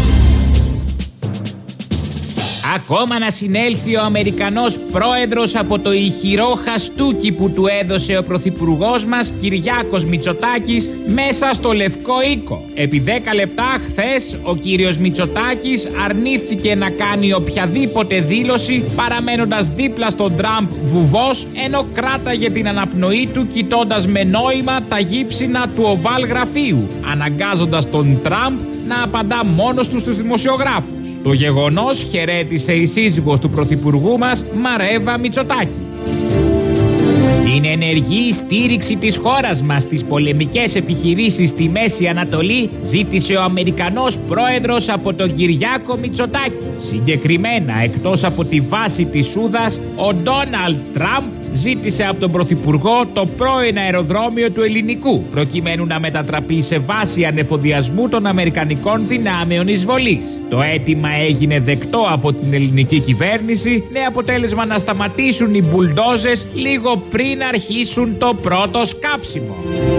Ακόμα να συνέλθει ο Αμερικανός πρόεδρος από το ηχηρό χαστούκι που του έδωσε ο πρωθυπουργός μας Κυριάκος Μητσοτάκης μέσα στο Λευκό Οίκο. Επί δέκα λεπτά χθες ο κύριος Μητσοτάκης αρνήθηκε να κάνει οποιαδήποτε δήλωση παραμένοντας δίπλα στον Τραμπ βουβός, ενώ κράταγε την αναπνοή του κοιτώντας με νόημα τα γύψινα του οβάλ γραφείου, αναγκάζοντας τον Τραμπ να απαντά μόνος του στους δημοσιογράφους. Το γεγονός χαιρέτησε η σύζυγος του πρωθυπουργού μας, Μαρέβα Μητσοτάκη. Την ενεργή στήριξη της χώρας μας στις πολεμικές επιχειρήσεις στη Μέση Ανατολή ζήτησε ο Αμερικανός πρόεδρος από τον Κυριάκο Μητσοτάκη. Συγκεκριμένα, εκτός από τη βάση της Σούδας, ο Ντόναλντ Τραμπ ζήτησε από τον πρωθυπουργό το πρώην αεροδρόμιο του Ελληνικού, προκειμένου να μετατραπεί σε βάση ανεφοδιασμού των αμερικανικών δυνάμεων εισβολής. Το αίτημα έγινε δεκτό από την ελληνική κυβέρνηση, με αποτέλεσμα να σταματήσουν οι μπουλντόζες λίγο πριν αρχίσουν το πρώτο σκάψιμο.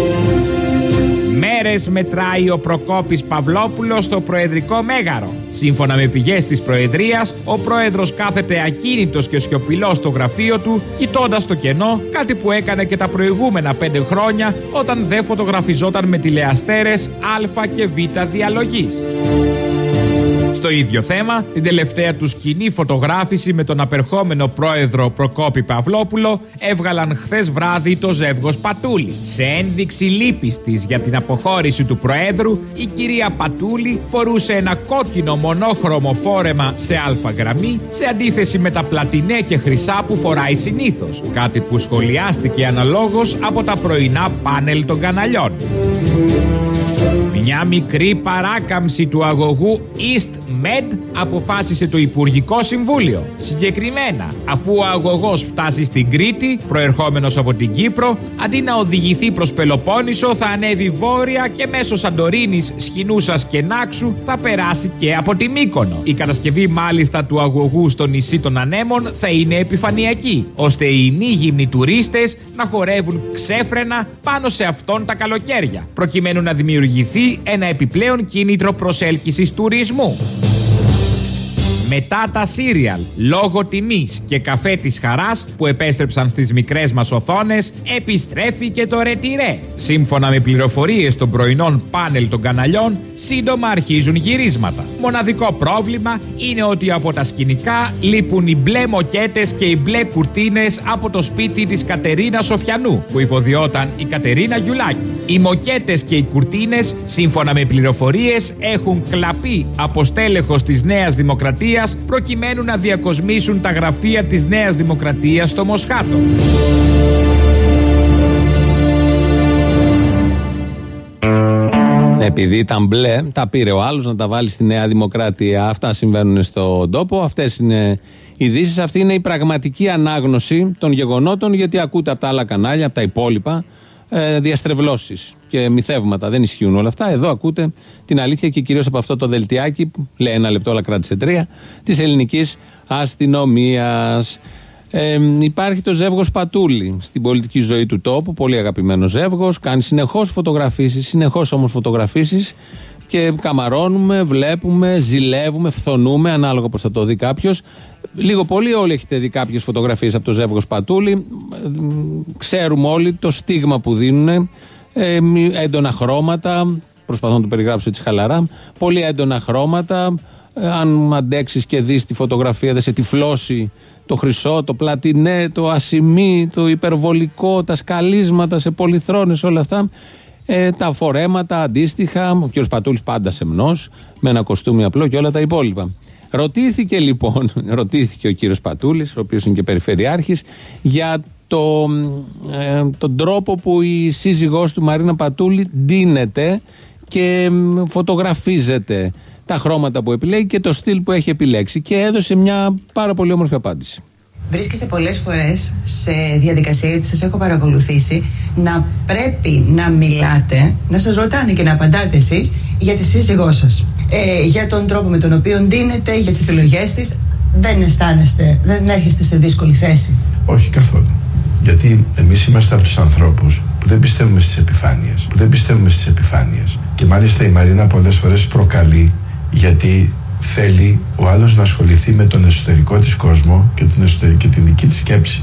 Μέρες μετράει ο Προκόπης Παυλόπουλος στο προεδρικό μέγαρο. Σύμφωνα με πηγές της Προεδρίας, ο πρόεδρος κάθεται ακίνητος και σιωπηλός στο γραφείο του, κοιτώντας το κενό, κάτι που έκανε και τα προηγούμενα πέντε χρόνια, όταν δεν φωτογραφιζόταν με τηλεαστέρες Α και Β διαλογής. Στο ίδιο θέμα, την τελευταία του σκηνή φωτογράφηση με τον απερχόμενο πρόεδρο Προκόπη Παυλόπουλο έβγαλαν χθες βράδυ το ζεύγος Πατούλη. Σε ένδειξη λύπης της για την αποχώρηση του προέδρου, η κυρία Πατούλη φορούσε ένα κόκκινο μονόχρωμο φόρεμα σε αλφα γραμμή, σε αντίθεση με τα πλατινέ και χρυσά που φοράει συνήθως, κάτι που σχολιάστηκε αναλόγως από τα πρωινά πάνελ των καναλιών. Μια μικρή παράκαμψη του αγωγού EastMed αποφάσισε το Υπουργικό Συμβούλιο. Συγκεκριμένα, αφού ο αγωγός φτάσει στην Κρήτη, προερχόμενος από την Κύπρο, αντί να οδηγηθεί προς Πελοπόννησο, θα ανέβει βόρεια και μέσω Σαντορίνης, Σχοινούσας και Νάξου θα περάσει και από τη Μύκονο. Η κατασκευή μάλιστα του αγωγού στο νησί των Ανέμων θα είναι επιφανειακή, ώστε οι μη γυμνοί τουρίστες να χορεύουν ξέφρενα πάνω σε αυτόν τα καλοκαίρια, προκειμένου να δημιουργηθεί ένα επιπλέον κίνητρο προσέλκυσης τουρισμού. Μετά τα σύριαλ, λόγω τιμής και καφέ της χαράς που επέστρεψαν στις μικρές μας οθόνες, επιστρέφει και το ρετυρέ. Σύμφωνα με πληροφορίες των πρωινών πάνελ των καναλιών, σύντομα αρχίζουν γυρίσματα. Μοναδικό πρόβλημα είναι ότι από τα σκηνικά λείπουν οι μπλε μοκέτες και οι μπλε κουρτίνες από το σπίτι της Κατερίνας Σοφιανού, που υποδιόταν η Κατερίνα Γιουλάκη. Οι μοκέτες και οι κουρτίνες, σύμφωνα με πληροφορίες, έχουν κλαπεί από στέλεχος της Νέας Δημοκρατίας, προκειμένου να διακοσμήσουν τα γραφεία της Νέας Δημοκρατίας στο Μοσχάτο. Επειδή ήταν μπλε, τα πήρε ο άλλος να τα βάλει στη Νέα Δημοκρατία. Αυτά συμβαίνουν στον τόπο, αυτές είναι ειδήσεις, αυτή είναι η πραγματική ανάγνωση των γεγονότων, γιατί ακούτε από τα άλλα κανάλια, από τα υπόλοιπα, ε, διαστρεβλώσεις και μυθεύματα. Δεν ισχύουν όλα αυτά. Εδώ ακούτε την αλήθεια και κυρίως από αυτό το δελτιάκι, λέει ένα λεπτό, αλλά κράτησε τρία, της ελληνικής αστυνομίας. Ε, υπάρχει το ζεύγος Πατούλη στην πολιτική ζωή του τόπου, πολύ αγαπημένο ζεύγος, κάνει συνεχώς φωτογραφίσεις, συνεχώς όμως φωτογραφίσεις και καμαρώνουμε, βλέπουμε, ζηλεύουμε, φθονούμε, ανάλογα πώς θα το δει κάποιος. Λίγο πολύ όλοι έχετε δει κάποιες φωτογραφίες από το ζεύγος Πατούλη. Ξέρουμε όλοι το στίγμα που δίνουν, ε, έντονα χρώματα, προσπαθώ να το περιγράψω έτσι χαλαρά, πολύ έντονα χρώματα. Ε, αν αντέξεις και δεις τη φωτογραφία, δεν σε τυφλώσει το χρυσό, το πλατινέ, το ασημί, το υπερβολικό, τα σκαλίσματα σε πολυθρόνες, όλα αυτά. Ε, τα φορέματα αντίστοιχα, ο κ. Πατούλης πάντα σεμνός, με ένα κοστούμι απλό και όλα τα υπόλοιπα. Ρωτήθηκε λοιπόν, ρωτήθηκε ο κύριος Πατούλης, ο οποίος είναι και περιφερειάρχης, για το, ε, τον τρόπο που η σύζυγός του Μαρίνα Πατούλη ντύνεται και φωτογραφίζεται, τα χρώματα που επιλέγει και το στυλ που έχει επιλέξει, και έδωσε μια πάρα πολύ όμορφη απάντηση. Βρίσκεστε πολλές φορές σε διαδικασία, γιατί σας έχω παρακολουθήσει, να πρέπει να μιλάτε, να σας ρωτάνε και να απαντάτε εσείς για τη σύζυγό σας. Ε, για τον τρόπο με τον οποίο ντύνεται, για τις επιλογές της. Δεν αισθάνεστε, δεν έρχεστε σε δύσκολη θέση? Όχι καθόλου. Γιατί εμείς είμαστε από τους ανθρώπους που δεν πιστεύουμε στις επιφάνειες. Που δεν πιστεύουμε στις επιφάνειες. Και μάλιστα η Μαρίνα πολλές φορές προκαλεί, γιατί θέλει ο άλλος να ασχοληθεί με τον εσωτερικό της κόσμο και την, εσωτερική, και την δική της σκέψη.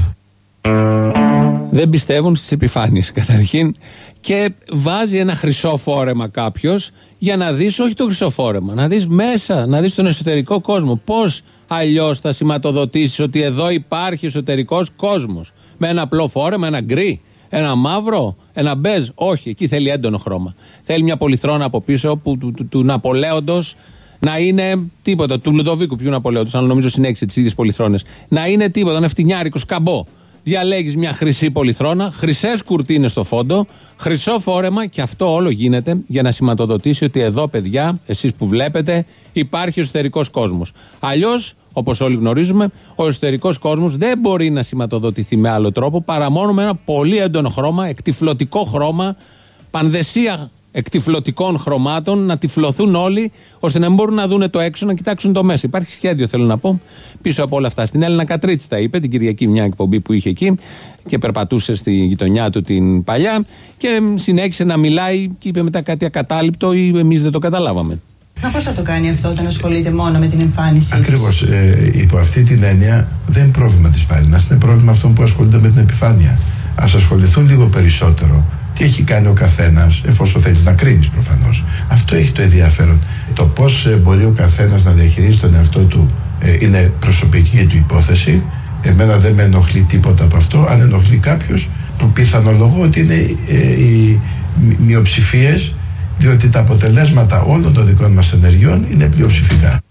Δεν πιστεύουν στις επιφάνειες καταρχήν, και βάζει ένα χρυσό φόρεμα κάποιος για να δεις όχι το χρυσό φόρεμα, να δεις μέσα, να δεις τον εσωτερικό κόσμο. Πώς αλλιώς θα σηματοδοτήσεις ότι εδώ υπάρχει εσωτερικός κόσμος? Με ένα απλό φόρεμα, ένα γκρι, ένα μαύρο, ένα μπέζ? Όχι, εκεί θέλει έντονο χρώμα. Θέλει μια πολυθρόνα από πίσω που, του, του, του Ναπολέοντος να είναι τίποτα, του Λουδοβίκου ποιου Ναπολέοντος, αλλά νομίζω συνέχισε τις ίδιες πολυθρόνες. Να είναι τίποτα, ένα φτηνιάρικο σκαμπό. Διαλέγεις μια χρυσή πολυθρόνα, χρυσές κουρτίνες στο φόντο, χρυσό φόρεμα, και αυτό όλο γίνεται για να σηματοδοτήσει ότι εδώ, παιδιά, εσείς που βλέπετε, υπάρχει εσωτερικός κόσμος. Αλλιώς, όπως όλοι γνωρίζουμε, ο εσωτερικός κόσμος δεν μπορεί να σηματοδοτηθεί με άλλο τρόπο παρά μόνο με ένα πολύ έντονο χρώμα, εκτυφλωτικό χρώμα, πανδεσία εκτυφλωτικών χρωμάτων, να τυφλωθούν όλοι, ώστε να μην μπορούν να δουν το έξω, να κοιτάξουν το μέσα. Υπάρχει σχέδιο, θέλω να πω, πίσω από όλα αυτά. Στην Έλληνα Κατρίτση τα είπε την Κυριακή, μια εκπομπή που είχε εκεί και περπατούσε στη γειτονιά του την παλιά, και συνέχισε να μιλάει και είπε μετά κάτι ακατάληπτο ή εμείς δεν το καταλάβαμε. Μα πώς θα το κάνει αυτό όταν ασχολείται μόνο με την εμφάνιση? Ακριβώς. Ε, υπό αυτή την έννοια δεν είναι πρόβλημα της Μαρίνας, είναι πρόβλημα αυτών που ασχολούνται με την επιφάνεια. Ας ασχοληθούν λίγο περισσότερο. Τι έχει κάνει ο καθένας, εφόσον θέλεις να κρίνεις προφανώς. Αυτό έχει το ενδιαφέρον. Το πώς μπορεί ο καθένας να διαχειρίζει τον εαυτό του ε, είναι προσωπική του υπόθεση. Εμένα δεν με ενοχλεί τίποτα από αυτό. Αν ενοχλεί κάποιος, που πιθανολογώ ότι είναι ε, οι μειοψηφίες, διότι τα αποτελέσματα όλων των δικών μας ενεργειών είναι πλειοψηφικά.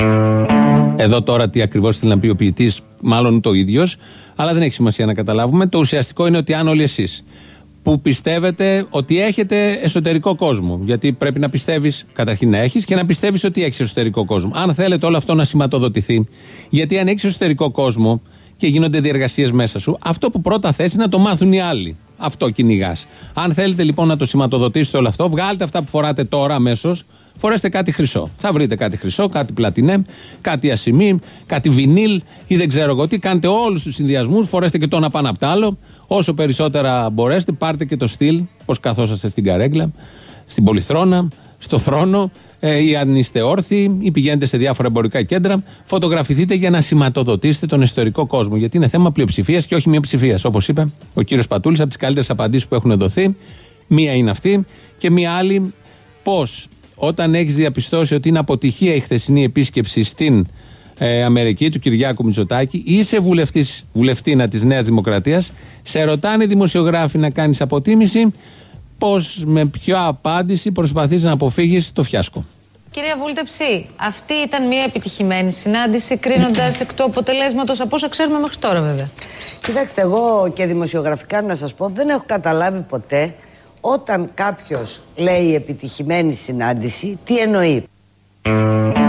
Εδώ τώρα τι ακριβώς θέλει να πει ο ποιητής, μάλλον το ίδιος, αλλά δεν έχει σημασία να καταλάβουμε. Το ουσιαστικό είναι ότι αν όλοι εσείς που πιστεύετε ότι έχετε εσωτερικό κόσμο, γιατί πρέπει να πιστεύεις, καταρχήν να έχεις, και να πιστεύεις ότι έχεις εσωτερικό κόσμο. Αν θέλετε όλο αυτό να σηματοδοτηθεί, γιατί αν έχεις εσωτερικό κόσμο και γίνονται διεργασίες μέσα σου, αυτό που πρώτα θες είναι να το μάθουν οι άλλοι. Αυτό κυνηγάς. Αν θέλετε λοιπόν να το σηματοδοτήσετε όλο αυτό, βγάλτε αυτά που φοράτε τώρα αμέσως, φορέστε κάτι χρυσό. Θα βρείτε κάτι χρυσό, κάτι πλατινέ, κάτι ασημί, κάτι βινίλ ή δεν ξέρω εγώ τι. Κάντε όλους τους συνδυασμούς, φορέστε και το ένα πάνω απ' το άλλο. Όσο περισσότερα μπορέσετε, πάρτε και το στυλ, πώς καθόσαστε στην καρέγκλα, στην πολυθρόνα, στο θρόνο, ε, ή αν είστε όρθιοι, ή πηγαίνετε σε διάφορα εμπορικά κέντρα, φωτογραφηθείτε για να σηματοδοτήσετε τον εσωτερικό κόσμο. Γιατί είναι θέμα πλειοψηφίας και όχι μειοψηφίας. Όπως είπε ο κύριος Πατούλης, από τις καλύτερες απαντήσεις που έχουν δοθεί, μία είναι αυτή, και μία άλλη, πώς όταν έχεις διαπιστώσει ότι είναι αποτυχία η χθεσινή επίσκεψη στην ε, Αμερική του Κυριάκου Μητσοτάκη, είσαι βουλευτής, βουλευτήνα της Νέας Δημοκρατίας, σε ρωτάνε οι δημοσιογράφοι να κάνεις αποτίμηση, πώς, με ποια απάντηση προσπαθείς να αποφύγεις το φιάσκο. Κυρία Βούλτεψη, αυτή ήταν μια επιτυχημένη συνάντηση, κρίνοντας εκ του αποτελέσματος από όσα ξέρουμε μέχρι τώρα, βέβαια. Κοιτάξτε, εγώ και δημοσιογραφικά να σας πω, δεν έχω καταλάβει ποτέ όταν κάποιος λέει επιτυχημένη συνάντηση, τι εννοεί.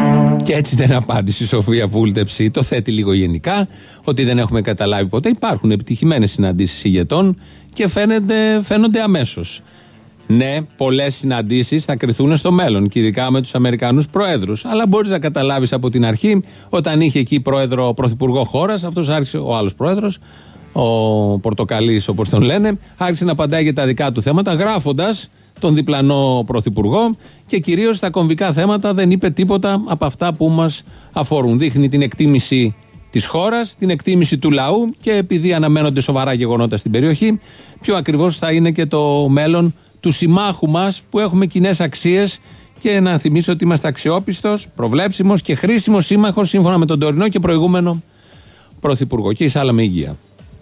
Και έτσι δεν απάντησε η Σοφία Βούλτεψη. Το θέτει λίγο γενικά, ότι δεν έχουμε καταλάβει ποτέ. Υπάρχουν επιτυχημένες συναντήσεις ηγετών και φαίνεται, φαίνονται αμέσως. Ναι, πολλές συναντήσεις θα κριθούν στο μέλλον και ειδικά με τους Αμερικανούς προέδρους. Αλλά μπορείς να καταλάβεις από την αρχή, όταν είχε εκεί πρόεδρο, πρωθυπουργό χώρας, αυτός άρχισε, ο άλλος πρόεδρος, ο Πορτοκαλής όπως τον λένε, άρχισε να απαντάει για τα δικά του θέματα, γράφοντας τον διπλανό πρωθυπουργό και κυρίως στα κομβικά θέματα δεν είπε τίποτα από αυτά που μας αφορούν. Δείχνει την εκτίμηση της χώρας, την εκτίμηση του λαού και επειδή αναμένονται σοβαρά γεγονότα στην περιοχή, πιο ακριβώς θα είναι και το μέλλον του συμμάχου μας που έχουμε κοινές αξίες. Και να θυμίσω ότι είμαστε αξιόπιστος, προβλέψιμος και χρήσιμος σύμμαχος σύμφωνα με τον τωρινό και προηγούμενο πρωθυπουργό. Και εισάλα με υγεία.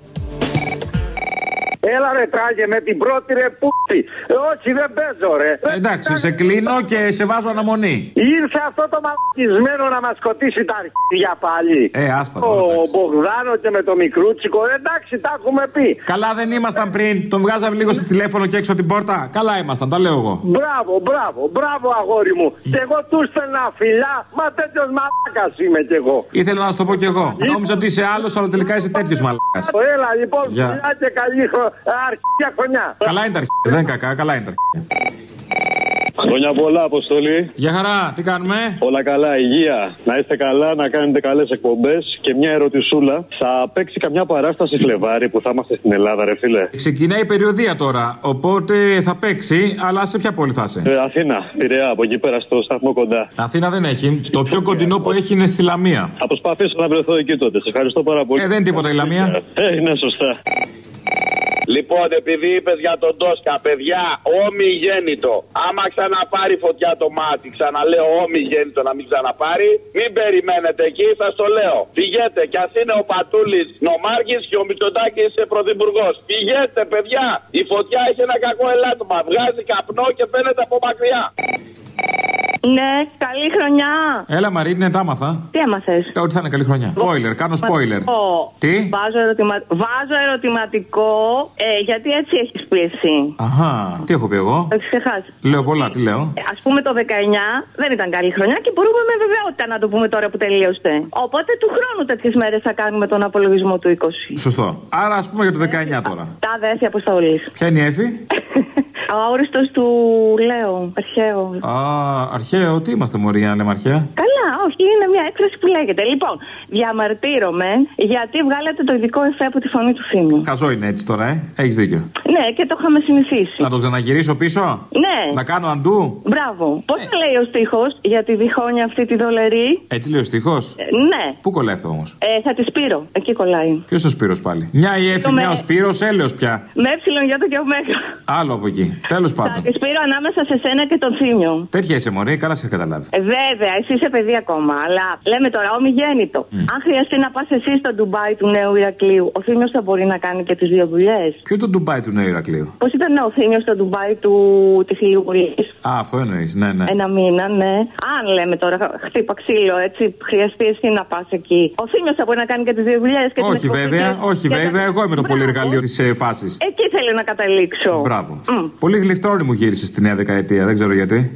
Έλα ρε τράγε με την πρώτη ρε πούτη. Ε, όχι δεν παίζω ρε. Εντάξει, σε κλείνω και σε βάζω αναμονή. Ήρθε αυτό το μαλακισμένο να μας σκοτήσει τα αρχίδια πάλι. Ε, άστα. Ο Μπογδάνο και με το μικρούτσικο. Εντάξει, τα έχουμε πει. Καλά δεν ήμασταν πριν. Τον βγάζαμε λίγο στο τηλέφωνο και έξω την πόρτα. Καλά ήμασταν, τα λέω εγώ. Μπράβο, μπράβο, μπράβο αγόρι μου. Και εγώ του στέλνα φιλιά. Μα τέτοιος μαλάκας είμαι κι εγώ. Ήθελα να σου το πω κι εγώ. Νόμιζα ότι είσαι άλλος, αλλά τελικά είσαι τέτοιος μαλάκας. Έλα λοιπόν, φιλιά και καλή χρονιά. Αρχαία χρονιά. Καλά είναι τα αρχαία. Δεν είναι κακά, καλά είναι τα αρχαία. Χρόνια πολλά, Αποστολή. Γεια χαρά, τι κάνουμε? Όλα καλά, υγεία. Να είστε καλά, να κάνετε καλές εκπομπές. Και μια ερωτησούλα. Θα παίξει καμιά παράσταση Φλεβάρι που θα είμαστε στην Ελλάδα, ρε φίλε? Ξεκινάει η περιοδία τώρα. Οπότε θα παίξει, αλλά σε ποια πόλη θα είσαι? Ε, Αθήνα, Πειραιά, από εκεί πέρα στο σταθμό κοντά. Αθήνα δεν έχει. Το πιο κοντινό που έχει είναι στη Λαμία. Θα προσπαθήσω να βρεθώ εκεί τότε. Σε ευχαριστώ πάρα πολύ. Ε, δεν είναι τίποτα η Λαμία. Ε, είναι σωστά. Λοιπόν, επειδή είπες για τον Τόσκα, παιδιά, ομιγέννητο. Άμα ξαναπάρει φωτιά το μάτι, ξαναλέω ομιγέννητο να μην ξαναπάρει, μην περιμένετε εκεί, σας το λέω. Πηγαίνετε, κι ας είναι ο Πατούλης νομάρχης και ο Μητσοτάκης πρωθυπουργός. Πηγαίνετε, παιδιά, η φωτιά έχει ένα κακό ελάττωμα. Βγάζει καπνό και φαίνεται από μακριά. Ναι, καλή χρονιά. Έλα Μαρίνε, τα άμαθα. Τι έμαθες? Ε, ότι θα είναι καλή χρονιά. Spoiler, κάνω spoiler. Τι? Βάζω, ερωτημα... Βάζω ερωτηματικό, ε, γιατί έτσι έχεις πει εσύ. Αχα, τι έχω πει εγώ? Το έχεις ξεχάσει. Λέω πολλά, τι λέω? Ε, ας πούμε το δεκαεννιά δεν ήταν καλή χρονιά και μπορούμε με βεβαιότητα να το πούμε τώρα που τελείωσε. Οπότε του χρόνου τέτοιες μέρες θα κάνουμε τον απολογισμό του είκοσι. Σωστό. Άρα ας πούμε για το δεκαεννιά τώρα. Τα αδέρφια Αποστολής. Ποια είναι η Εφη? Ο αόριστος του Λέο, αρχαίο. Α, αρχαίο, τι είμαστε μωροί, αν λέμε αρχαία? Καλά, όχι, είναι μια έκφραση που λέγεται. Λοιπόν, διαμαρτύρομαι γιατί βγάλατε το ειδικό εφέ από τη φωνή του Θήμιου. Χαζό είναι έτσι τώρα, ε. Έχεις δίκιο. Ναι, και το είχαμε συνηθίσει. Να το ξαναγυρίσω πίσω? Ναι. Να κάνω αντού? Μπράβο. Πώς ε. λέει ο στίχος για τη διχόνια αυτή τη δολερή? Έτσι λέει ο στίχος? Ε, ναι. Πού κολλάει αυτό όμως? Ε, θα τη Σπύρο, εκεί κολλάει. Ποιος ο Σπύρος πάλι? Μια η Εφη, μια με... ο Σπύρος, έλεος πια. Με έψιλον για το και ωμέγα. Άλλο από εκεί. Τέλος πάντων. Θα τη Σπύρο ανάμεσα σε σένα και τον Θήμιο. Τέτοια είσαι μωρή, καλά σε καταλάβει. Ε, βέβαια, εσύ είσαι παιδί ακόμα. Αλλά λέμε τώρα, ομιγέννητο. Mm. Αν χρειαστεί να πας εσύ στο Ντουμπάι του Νέου Ηρακλείου, ο Θήμιος θα μπορεί να κάνει και τις δύο δουλειές. Ποιο είναι το Ντουμπάι του Νέου Ηρακλείου? Πώς ήταν ο Θήμιος στο Ντουμπάι του της Ηλιούπολης? Α, αυτό εννοείς, ναι, ναι. Ένα μήνα, ναι. Αν λέμε τώρα, χτύπα ξύλο, έτσι, χρειαστεί εσύ να πας εκεί. Ο Θήμιος θα μπορεί να κάνει και τις δύο δουλειές. Όχι, βέβαια, όχι, βέβαια. Εγώ είμαι το πολύ εργαλείο της ε, φάσης. Εκεί θέλω να καταλήξω. Μπράβο. Mm. Πολύ γλυφτρόνη μου γύρισε στη νέα δεκαετία, δεν ξέρω γιατί.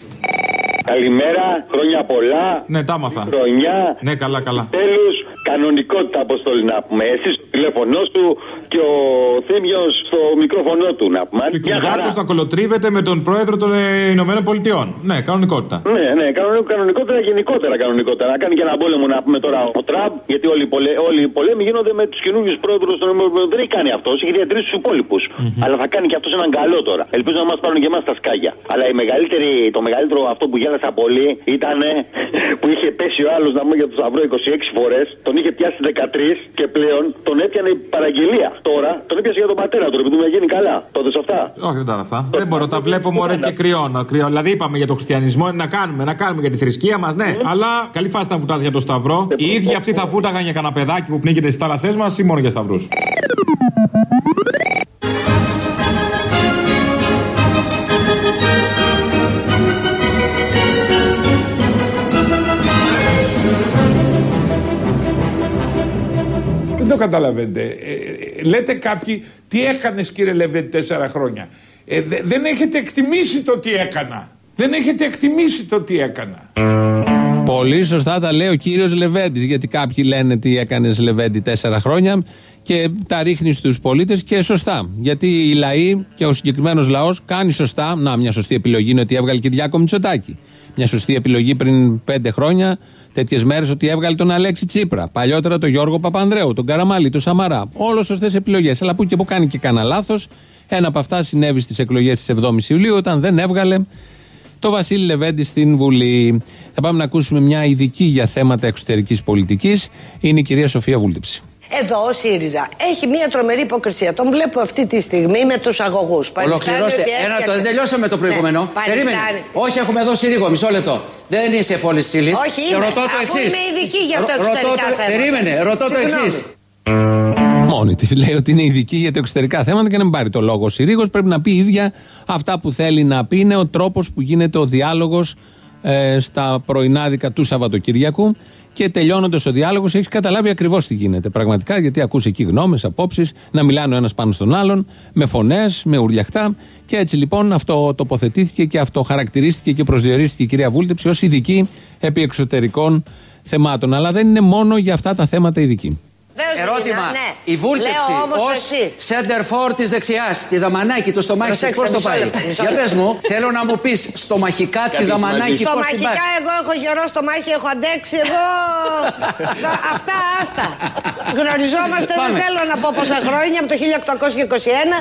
Καλημέρα, χρόνια πολλά. Ναι, τα άμαθα. Χρονιά. Ναι, καλά, καλά. Τέλος, κανονικότητα, Αποστόλη, να πούμε. Εσύ στο τηλέφωνό σου και ο Θήμιος στο μικρόφωνο του, να πούμε. Και ο Κυριάκος να κολοτρίβεται με τον πρόεδρο των ε, Ηνωμένων Πολιτειών. Ναι, κανονικότητα. Ναι, ναι, κανονικότερα, γενικότερα κανονικότερα. Να κάνει και ένα πόλεμο, να πούμε τώρα ο Τραμπ, γιατί όλοι, πολε, όλοι οι πολέμοι γίνονται με τους καινούριους πρόεδρους των Ηνωμένων Πολιτειών. Δεν έχει κάνει αυτό, έχει διατηρήσει τους υπόλοιπους. Mm-hmm. Αλλά θα κάνει και αυτός έναν καλό τώρα. Ελπίζω να μας πάρουν και εμάς τα σκάγια. Αλλά η μεγαλύτερη, το μεγαλύτερο αυτό που γέλασα πολύ ήταν που είχε πέσει ο άλλος να πούμε για τον Σταυρό είκοσι έξι φορές, τον είχε πιάσει δεκατρείς και πλέον τον έπιανε η παραγγελία. Τώρα τον έπιασε για τον πατέρα του, επειδή μου γίνει καλά. Τότε σε αυτά. Όχι, δεν τα αυτά. Δεν μπορώ, τα βλέπω μωρέ και κρυώνω. Δηλαδή είπαμε για τον χριστιανισμό να κάνουμε, να κάνουμε για τη θρησκεία μας, ναι. Mm. Αλλά καλή φάση να βουτάς για τον Σταυρό. Οι ίδιοι αυτοί θα βούταγαν για κανένα παιδάκι που πνίγεται στις θάλασσές μας ή μόνο για σταυρούς. Δεν το καταλαβαίνετε. Ε, λέτε κάποιοι, τι έκανες κύριε Λεβέντη τέσσερα χρόνια. Ε, δε, δεν έχετε εκτιμήσει το τι έκανα. Δεν έχετε εκτιμήσει το τι έκανα. Πολύ σωστά τα λέει ο κύριος Λεβέντης, γιατί κάποιοι λένε τι έκανες Λεβέντη τέσσερα χρόνια και τα ρίχνει στους πολίτες και σωστά. Γιατί οι λαοί και ο συγκεκριμένος λαός κάνει σωστά. Να, μια σωστή επιλογή είναι ότι έβγαλε Κυριάκο Μητσοτάκη. Μια σωστή επιλογή πριν πέντε χρόνια, τέτοιες μέρες, ότι έβγαλε τον Αλέξη Τσίπρα. Παλιότερα τον Γιώργο Παπανδρέου, τον Καραμαλή, τον Σαμαρά. Όλες σωστές επιλογές. Αλλά που και που κάνει και κανένα λάθος. Ένα από αυτά συνέβη στις εκλογές της εβδόμης Ιουλίου, όταν δεν έβγαλε το Βασίλη Λεβέντη στην Βουλή. Θα πάμε να ακούσουμε μια ειδική για θέματα εξωτερικής πολιτικής. Είναι η κυρία Σοφία Βούλτεψη. Εδώ ο ΣΥΡΙΖΑ έχει μια τρομερή υποκρισία. Τον βλέπω αυτή τη στιγμή με τους αγωγούς. Ολοκληρώστε. Ένα, το, δεν τελειώσαμε το προηγούμενο. Ναι, περίμενε. Όχι, έχουμε εδώ συρρήγο. Μισό λεπτό. Δεν είσαι φόλης ύλης. Όχι, είμαι. Ρωτώ το Αφού εξής. είμαι ειδική για το εξωτερικά το, θέματα. Περίμενε. Ρωτώ το εξής. Μόνη της λέει ότι είναι ειδική για τα εξωτερικά θέματα και να μην πάρει το λόγο ο Συρίγος. Πρέπει να πει ίδια αυτά που θέλει να πει. Είναι ο τρόπος που γίνεται ο διάλογος ε, στα πρωινάδικα του Σαββατοκυριακού. Και τελειώνοντας ο διάλογος, έχεις καταλάβει ακριβώς τι γίνεται. Πραγματικά, γιατί ακούς εκεί γνώμες, απόψεις, να μιλάνε ο ένας πάνω στον άλλον, με φωνές, με ουρλιαχτά. Και έτσι λοιπόν αυτό τοποθετήθηκε και αυτό χαρακτηρίστηκε και προσδιορίστηκε η κυρία Βούλτεψη ως ειδική επί εξωτερικών θεμάτων. Αλλά δεν είναι μόνο για αυτά τα θέματα ειδική. Ερώτημα. Ναι. Η Βούλτεψη ως center for της δεξιάς, τη Δαμανάκη, το στομάχι της, πώς το πάει? Για πες μου, θέλω να μου πεις στομαχικά τη Δαμανάκη, πώς την πάει? Στομαχικά εγώ έχω γερό στομάχι, έχω αντέξει εγώ. Αυτά άστα. Γνωριζόμαστε, δεν θέλω να πω πόσα χρόνια, από το χίλια οκτακόσια είκοσι ένα.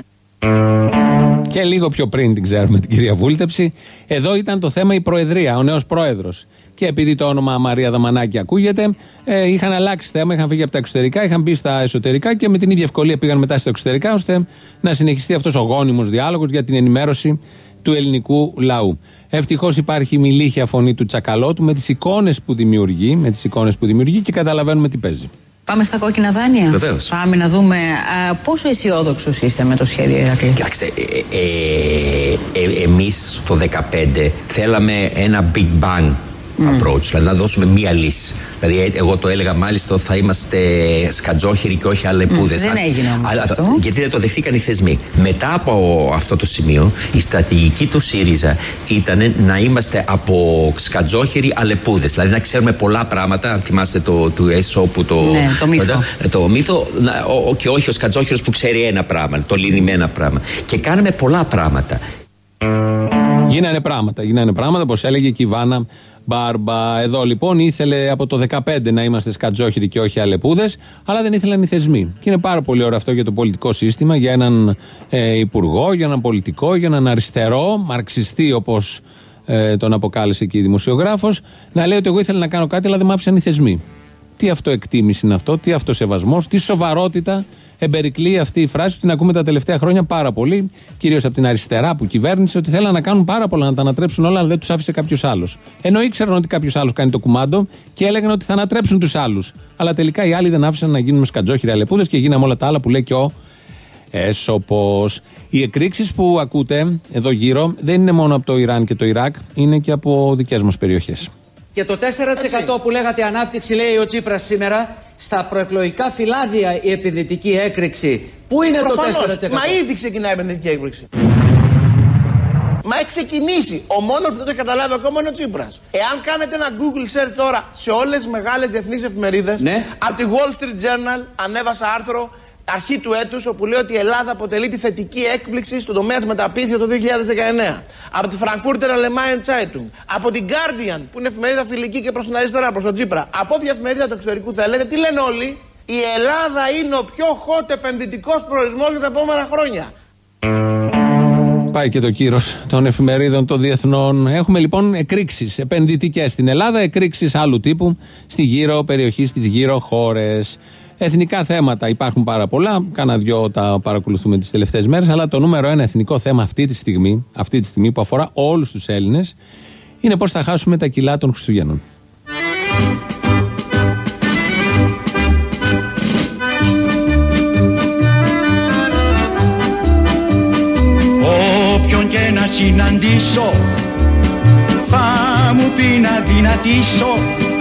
Και λίγο πιο πριν την ξέρουμε την κυρία Βούλτεψη. Εδώ ήταν το θέμα η Προεδρία, ο νέος πρόεδρος. Και επειδή το όνομα Μαρία Δαμανάκη ακούγεται, ε, είχαν αλλάξει θέμα, είχαν φύγει από τα εξωτερικά, είχαν μπει στα εσωτερικά και με την ίδια ευκολία πήγαν μετά στα εξωτερικά, ώστε να συνεχιστεί αυτός ο γόνιμος διάλογος για την ενημέρωση του ελληνικού λαού. Ευτυχώς υπάρχει η μιλήχια φωνή του Τσακαλώτου με τις εικόνες που δημιουργεί, με τις εικόνες που δημιουργεί και καταλαβαίνουμε τι παίζει. Πάμε στα κόκκινα δάνεια. Βεβαίως. Πάμε να δούμε α, πόσο αισιόδοξος είστε με το σχέδιο Ηρακλή. Κοιτάξτε, ε, ε, ε, εμείς το δεκαπέντε θέλαμε ένα big bang approach, δηλαδή να δώσουμε μία λύση. Δηλαδή, εγώ το έλεγα μάλιστα ότι θα είμαστε σκατζόχεροι και όχι αλεπούδες. Mm, δεν έγινε όμως αλλά, αυτό. Γιατί δεν το δεχτήκαν οι θεσμοί. Μετά από αυτό το σημείο, η στρατηγική του ΣΥΡΙΖΑ ήταν να είμαστε από σκατζόχεροι αλεπούδες. Δηλαδή, να ξέρουμε πολλά πράγματα. Αν θυμάστε το του Αισόπου το, ναι, το μύθο. Το, το μύθο να, ο, και όχι ο σκατζόχερος που ξέρει ένα πράγμα, το λύνει με ένα πράγμα. Και κάναμε πολλά πράγματα. Γίνανε πράγματα, γίνανε πράγματα, όπως έλεγε και η Βάνα Μπάρμπα. Εδώ λοιπόν ήθελε από το δεκαπέντε να είμαστε σκατζόχυροι και όχι αλεπούδες, αλλά δεν ήθελαν οι θεσμοί. Και είναι πάρα πολύ ωραίο αυτό για το πολιτικό σύστημα, για έναν ε, υπουργό, για έναν πολιτικό, για έναν αριστερό, μαρξιστή όπως ε, τον αποκάλεσε και η δημοσιογράφος, να λέει ότι εγώ ήθελα να κάνω κάτι, αλλά δεν μ' άφησαν οι θεσμοί. Τι αυτοεκτίμηση είναι αυτό, τι αυτοσεβασμός, τι σοβαρότητα εμπερικλεί αυτή η φράση που την ακούμε τα τελευταία χρόνια πάρα πολύ, κυρίως από την αριστερά που κυβέρνησε, ότι θέλαν να κάνουν πάρα πολλά, να τα ανατρέψουν όλα, αλλά δεν τους άφησε κάποιος άλλος. Ενώ ήξεραν ότι κάποιος άλλος κάνει το κουμάντο και έλεγαν ότι θα ανατρέψουν τους άλλους. Αλλά τελικά οι άλλοι δεν άφησαν να γίνουμε σκατζόχυροι αλεπούδες και γίναμε όλα τα άλλα που λέει και ο Έσωπος. Οι εκρήξεις που ακούτε εδώ γύρω δεν είναι μόνο από το Ιράν και το Ιράκ, είναι και από δικές μας περιοχές. Και το τέσσερα τοις εκατό που λέγατε ανάπτυξη, λέει ο Τσίπρας σήμερα, στα προεκλογικά φυλάδια η επενδυτική έκρηξη. Πού είναι Προφανώς, το τέσσερα τοις εκατό? Μα ήδη ξεκινάει η επενδυτική έκρηξη. Μα έχει ξεκινήσει. Ο μόνος που δεν το έχει καταλάβει ακόμα είναι ο Τσίπρας. Εάν κάνετε ένα Google search τώρα σε όλες τις μεγάλες διεθνείς εφημερίδες, ναι. Από τη Wall Street Journal ανέβασα άρθρο αρχή του έτους, όπου λέει ότι η Ελλάδα αποτελεί τη θετική έκπληξη στον τομέα της μεταποίησης για το δύο χιλιάδες δεκαεννέα. Από τη Frankfurter Allgemeine Zeitung. Από την Guardian, που είναι εφημερίδα φιλική και προς την αριστερά, προς τον Τσίπρα. Από όποια εφημερίδα του εξωτερικού θέλετε, τι λένε όλοι? Η Ελλάδα είναι ο πιο hot επενδυτικός προορισμός για τα επόμενα χρόνια. Πάει και το κύρος των εφημερίδων των διεθνών. Έχουμε λοιπόν εκρήξεις επενδυτικές στην Ελλάδα, εκρήξεις άλλου τύπου στη γύρω περιοχή, στις γύρω χώρες. Εθνικά θέματα υπάρχουν πάρα πολλά. Κάνα δυο τα παρακολουθούμε τις τελευταίες μέρες. Αλλά το νούμερο ένα εθνικό θέμα αυτή τη στιγμή, αυτή τη στιγμή που αφορά όλους τους Έλληνες, είναι πώς θα χάσουμε τα κιλά των Χριστουγέννων. Όποιον και να συναντήσω θα μου πει να δυνατήσω,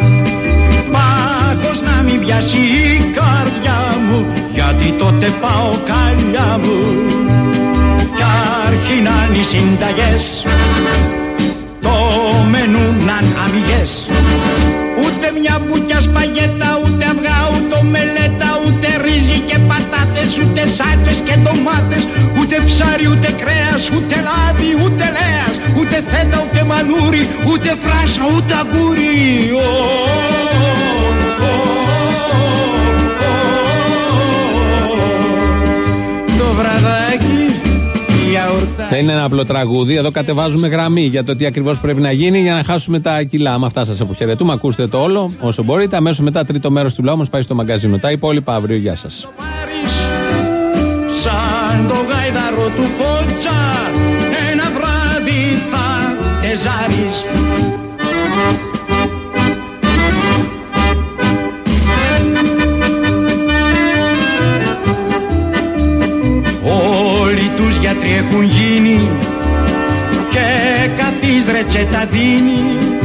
πάγος να μην πιάσει η καρδιά μου, γιατί τότε πάω καλιά μου. Κι αρχινάν οι συνταγές, το μενού ναν αμυγές, μια μπουκιά σπαγέτα, ούτε αυγά, ούτε μελέτα, ούτε ρύζι και πατάτες, ούτε σάτσες και ντομάτες, ούτε ψάρι, ούτε κρέας, ούτε λάδι, ούτε λέας, ούτε φέτα, ούτε μανούρι, ούτε φράσα, ούτε αγκούρι. Το βραδάκι. Δεν είναι ένα απλό τραγούδι. Εδώ κατεβάζουμε γραμμή για το τι ακριβώς πρέπει να γίνει για να χάσουμε τα κιλά. Με αυτά σας αποχαιρετούμε. Ακούστε το όλο όσο μπορείτε. Αμέσως μετά, τρίτο μέρος του λαού μας πάει στο μαγκαζίνο. Τα υπόλοιπα αύριο. Γεια σας. Σαν το γάιδαρο του Φώτσα, ένα βράδυ θα τεζάρεις. Όλοι τους γιατροί έχουν γίνει και καθής ρετσέτα δίνει.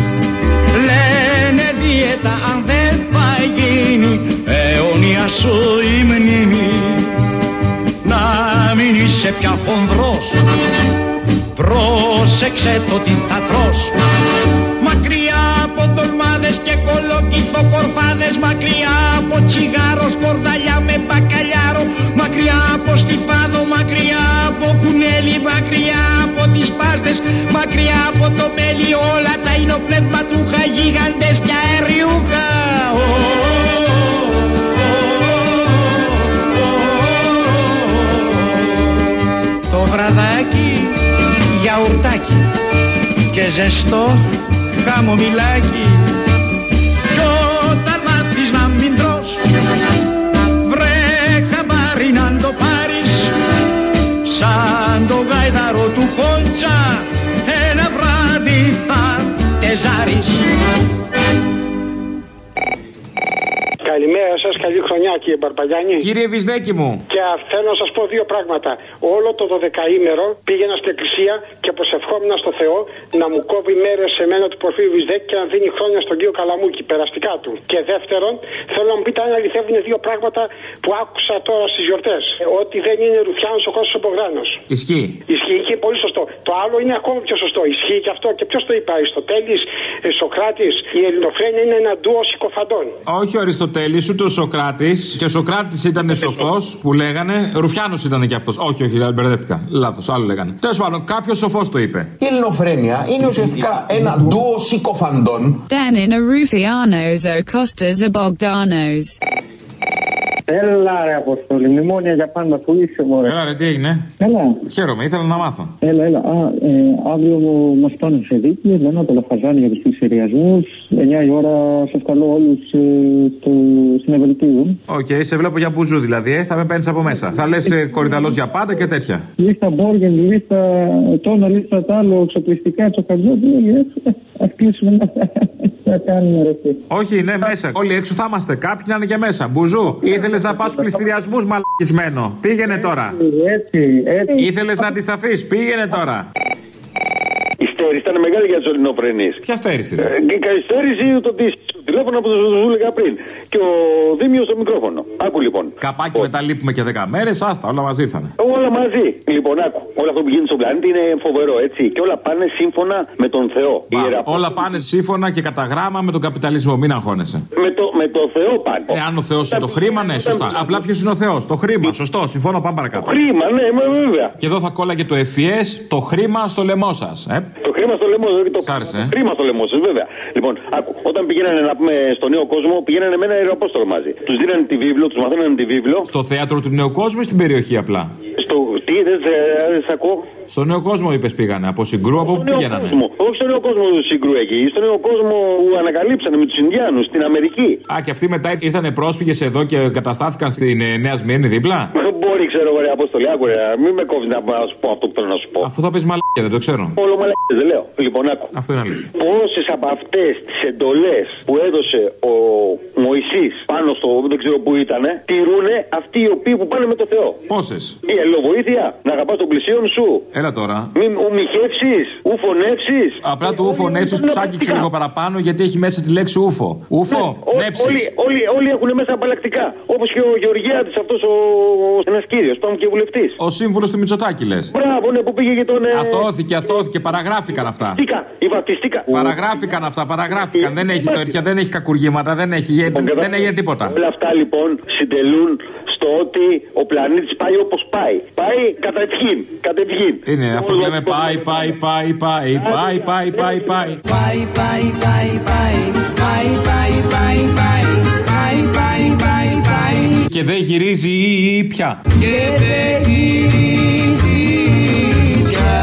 Λένε δίαιτα αν δεν θα γίνει αιώνια σου η μνήμη. Να μην είσαι πια χονδρός, πρόσεξε το τι θα τρως. Μακριά από ντολμάδες και κολοκυθοκορφάδες, μακριά από τσιγάρο, σκορδαλιά με μπακαλιάρο, μακριά από στιφάδο, μακριά από κουνέλι, μακριά από τις πάστες, μακριά από το μέλι, όλα τα υνοπνευματούχα, γίγαντες και αεριούχα. Το βραδάκι γιαουρτάκι και ζεστό χαμομηλάκι. Κι όταν μάθεις να μην τρως, βρε χαμπάρι να το πάρεις. Σαν το γάιδαρο του Φώτσα, ένα βράδυ θα τεζάρεις. Καλημέρα σας, καλή χρονιά κύριε Μπαρπαγιάννη. Κύριε Βυσδέκη μου. Και θέλω να σας πω δύο πράγματα. Όλο το δωδεκαήμερο πήγαινα στην εκκλησία και προσευχόμουν στο Θεό να μου κόβει μέρες σε μένα του Πορφύριου Βυσδέκη και να δίνει χρόνια στον κύριο Καλαμούκη, περαστικά του. Και δεύτερον, θέλω να μου πείτε αν αληθεύουν δύο πράγματα που άκουσα τώρα στις γιορτές. Ότι δεν είναι Ρουφιάνος ο Κώστας ο Μπογράνος. Ισχύει. Ισχύει και πολύ σωστό. Το άλλο είναι ακόμα πιο σωστό. Ισχύει και αυτό. Και ποιος το είπε, Αριστοτέλης, Σοκράτης. Η ελληνοφρένεια είναι ένα ντουο συκοφαντών. Όχι ο Αριστοτέλης, ούτε ο Σοκράτης. Και ο Σοκράτης ήταν σοφός που λέγανε. Ρουφιάνος ήταν και αυτός. Όχι, όχι, μπερδεύτηκα. Λάθος, άλλο λέγανε. Τέλος πάντων, κάποιος σοφός το είπε. Η ελληνοφρένεια είναι ουσιαστικά ένα ντουο συκοφαντών. Dan in a Rufianos, o Costas a Bogdanos. Έλα ρε Αποστόλη, μνημόνια για πάντα, που είσαι μωρέ. Έλα ρε, τι έγινε. Έλα. Χαίρομαι, ήθελα να μάθω. Έλα, έλα. Α, ε, αύριο μας πάνε σε δίκη, εμένα το λαφαζάνι για τους πληστηριασμούς. εννιά η ώρα σας καλώ όλους ε, το, στην Ευελτίδου. Οκ, okay, σε βλέπω για μπουζού δηλαδή, ε, θα με παίρνεις από μέσα. Θα λες ε, κορυδαλός για πάντα και τέτοια. Λίστα Μπόργεν, λίστα τόνα, λίστα τ' άλλο, εξοπλιστικά, τσοκαριώτη, όλοι έξω. Ας κλείσουμε να, να κάνουμε ρε. Όχι, ναι, μέσα. Όλοι έξω θα είμαστε. Κάποιοι να είναι και μέσα. Μπουζού. Ήθελες να πας στους πληστηριασμούς, μαλακισμένο. Πήγαινε τώρα. Έτσι, έτσι. Ήθελες να αντισταθείς. Πήγαινε τώρα. Η στέρηση ήταν μεγάλη για τους ελληνοφρενείς. Ποια στέρηση, ρε? Ε, η καθυστέρηση το τηλέφωνο που σου έλεγα πριν. Και ο Δήμιος στο μικρόφωνο. Άκου λοιπόν. Καπάκι μετά λείπουμε και δέκα μέρες, άστα, όλα μαζί ήρθανε. Όλα μαζί. Λοιπόν, άκου. Όλο αυτό που γίνεται στον πλανήτη είναι φοβερό, έτσι. Και όλα πάνε σύμφωνα με τον Θεό. Μα, όλα πάνε σύμφωνα και κατά γράμμα με τον καπιταλισμό. Μην αγχώνεσαι. Με το, με το Θεό πάνε. Ε, αν ο Θεός είναι το χρήμα, ναι, σωστά. Απλά ποιος είναι ο Θεός? Το χρήμα. Σωστό, συμφωνώ, πάμε παρακάτω. Το χρήμα, ναι, βέβαια. Και εδώ θα κόλλαγε το ευφυές, το χρήμα στο λαιμό σας. Ε? Το χρήμα στο λαιμό, δηλαδή το Σ' ε? χρήμα στο λαιμό σας, βέβαια. Λοιπόν, άκου, όταν πηγαίνανε να πούμε στο Νέο Κόσμο, πηγαίνανε με ένα ιεροαπόστολο μαζί. Τους δίνανε τη βίβλο, τους μαθαίνανε τη βίβλο. Στο θέατρο του Νέου Κόσμου ή στην περιοχή απλά? Στο τι, δεν σε ακούω. Στο Νέο Κόσμο είπες πήγανε, από Συγκρού, από πού πήγαινανε? Όχι στο Νέο Κόσμο του Συγκρού εκεί, στο Νέο Κόσμο που ανακαλύψανε με τους Ινδιάνους στην Αμερική. Α, και αυτοί μετά ήρθανε πρόσφυγες εδώ και καταστάθηκαν στην ε, Νέα Σμύρνη δίπλα. Μπορεί, ξέρω εγώ, Απόστολη, άκου ρε, μην με κόβει να σου πω αυτό που θέλω να σου πω. Αφού θα πει μαλακία, δεν το ξέρω. Όλο μαλακία, δεν λέω. Λοιπόν, άκου. Αυτό είναι αλήθεια. Πόσες από αυτές τις εντολές που έδωσε ο Μωυσής πάνω στο δεν ξέρω που ήτανε, τηρούνε αυτοί οι οποίοι που πάνε με το Θεό. Πόσες? Η αλληλοβοήθεια, να αγαπάς τον πλησίον σου, Έλα τώρα. Μην ουμιχεύσεις, ουφωνεύσεις. Απλά το ουφωνεύσεις του άγγιξε λίγο παραπάνω γιατί έχει μέσα τη λέξη ούφο. Ούφο, νέψεις. Όλοι, όλοι, όλοι έχουν μέσα απαλλακτικά. Όπως και ο Γεωργιάδης, αυτός ο. Ένας κύριος, πάμε και βουλευτής. Ο σύμβουλος του Μητσοτάκη λες. Μπράβο, ναι, που πήγε για τον. Αθώθηκε, αθώθηκε, παραγράφηκαν αυτά. Βαπτιστήκα, η βαπτιστήκα. Παραγράφηκαν αυτά, παραγράφηκαν. Δεν έχει τέτοια, δεν έχει κακουργήματα, δεν έχει, δεν έγινε τίποτα. Όλα αυτά λοιπόν συντελούν στο ότι ο πλανήτης πάει όπως πάει. Πάει κατευχήν, κατευχήν. Είναι αυτό που λέμε πάει, πάει, πάει, πάει, πάει, πάει, πάει, πάει. Πάει, πάει, πάει, πάει, πάει, πάει, πάει, πάει, πάει, πάει, πάει, πάει. Και δεν γυρίζει ή ή πια. Και δεν γυρίζει πια.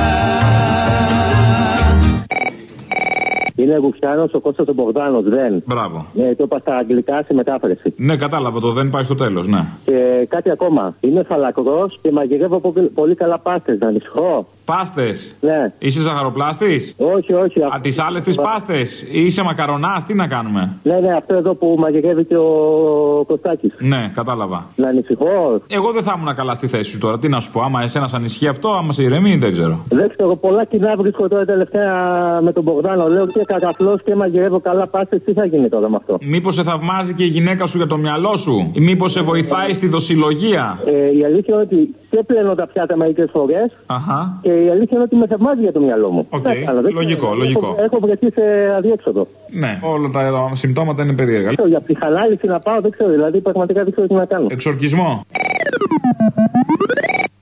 Είναι Γουφιάνος ο Κώστας ο Μπογδάνος, δεν. Μπράβο. Ναι, το είπα στα αγγλικά σε μετάφραση. Ναι, κατάλαβα το, δεν πάει στο τέλος, ναι. Και κάτι ακόμα. Είμαι φαλακρός και μαγειρεύω πολύ καλά πάστες, να ανησυχώ. Πάστες. Ναι. Είσαι ζαχαροπλάστης. Όχι, όχι. Α, τις άλλες τις πάστες. Είσαι μακαρονάς, τι να κάνουμε. Ναι, ναι, αυτό εδώ που μαγειρεύει και ο Κωστάκης. Ναι, κατάλαβα. Να ανησυχώ. Εγώ δεν θα ήμουν καλά στη θέση σου τώρα. Τι να σου πω, άμα εσένα ανησυχεί αυτό, άμα σε ηρεμεί, δεν ξέρω. Δεν ξέρω, πολλά κοινά βρίσκω τώρα τελευταία με τον Μπογδάνο. Λέω και κακαφλός και μαγειρεύω καλά πάστες. Τι θα γίνει τώρα με αυτό. Μήπως σε θαυμάζει και η γυναίκα σου για το μυαλό σου, ή μήπως σε βοηθάει στη δοσιλογία. Ε, η αλήθεια είναι ότι και πλένω τα πιάτα μερικές φορές. Αχα. Και η αλήθεια είναι ότι με θαυμάζει για το μυαλό μου. Οκ, okay. Λογικό, έχω, λογικό. Έχω, έχω βρεθεί σε αδιέξοδο. Ναι, όλα τα συμπτώματα είναι περίεργα. Για ψυχανάλυση να πάω, δεν ξέρω, δηλαδή πραγματικά δεν ξέρω τι να κάνω. Εξορκισμό.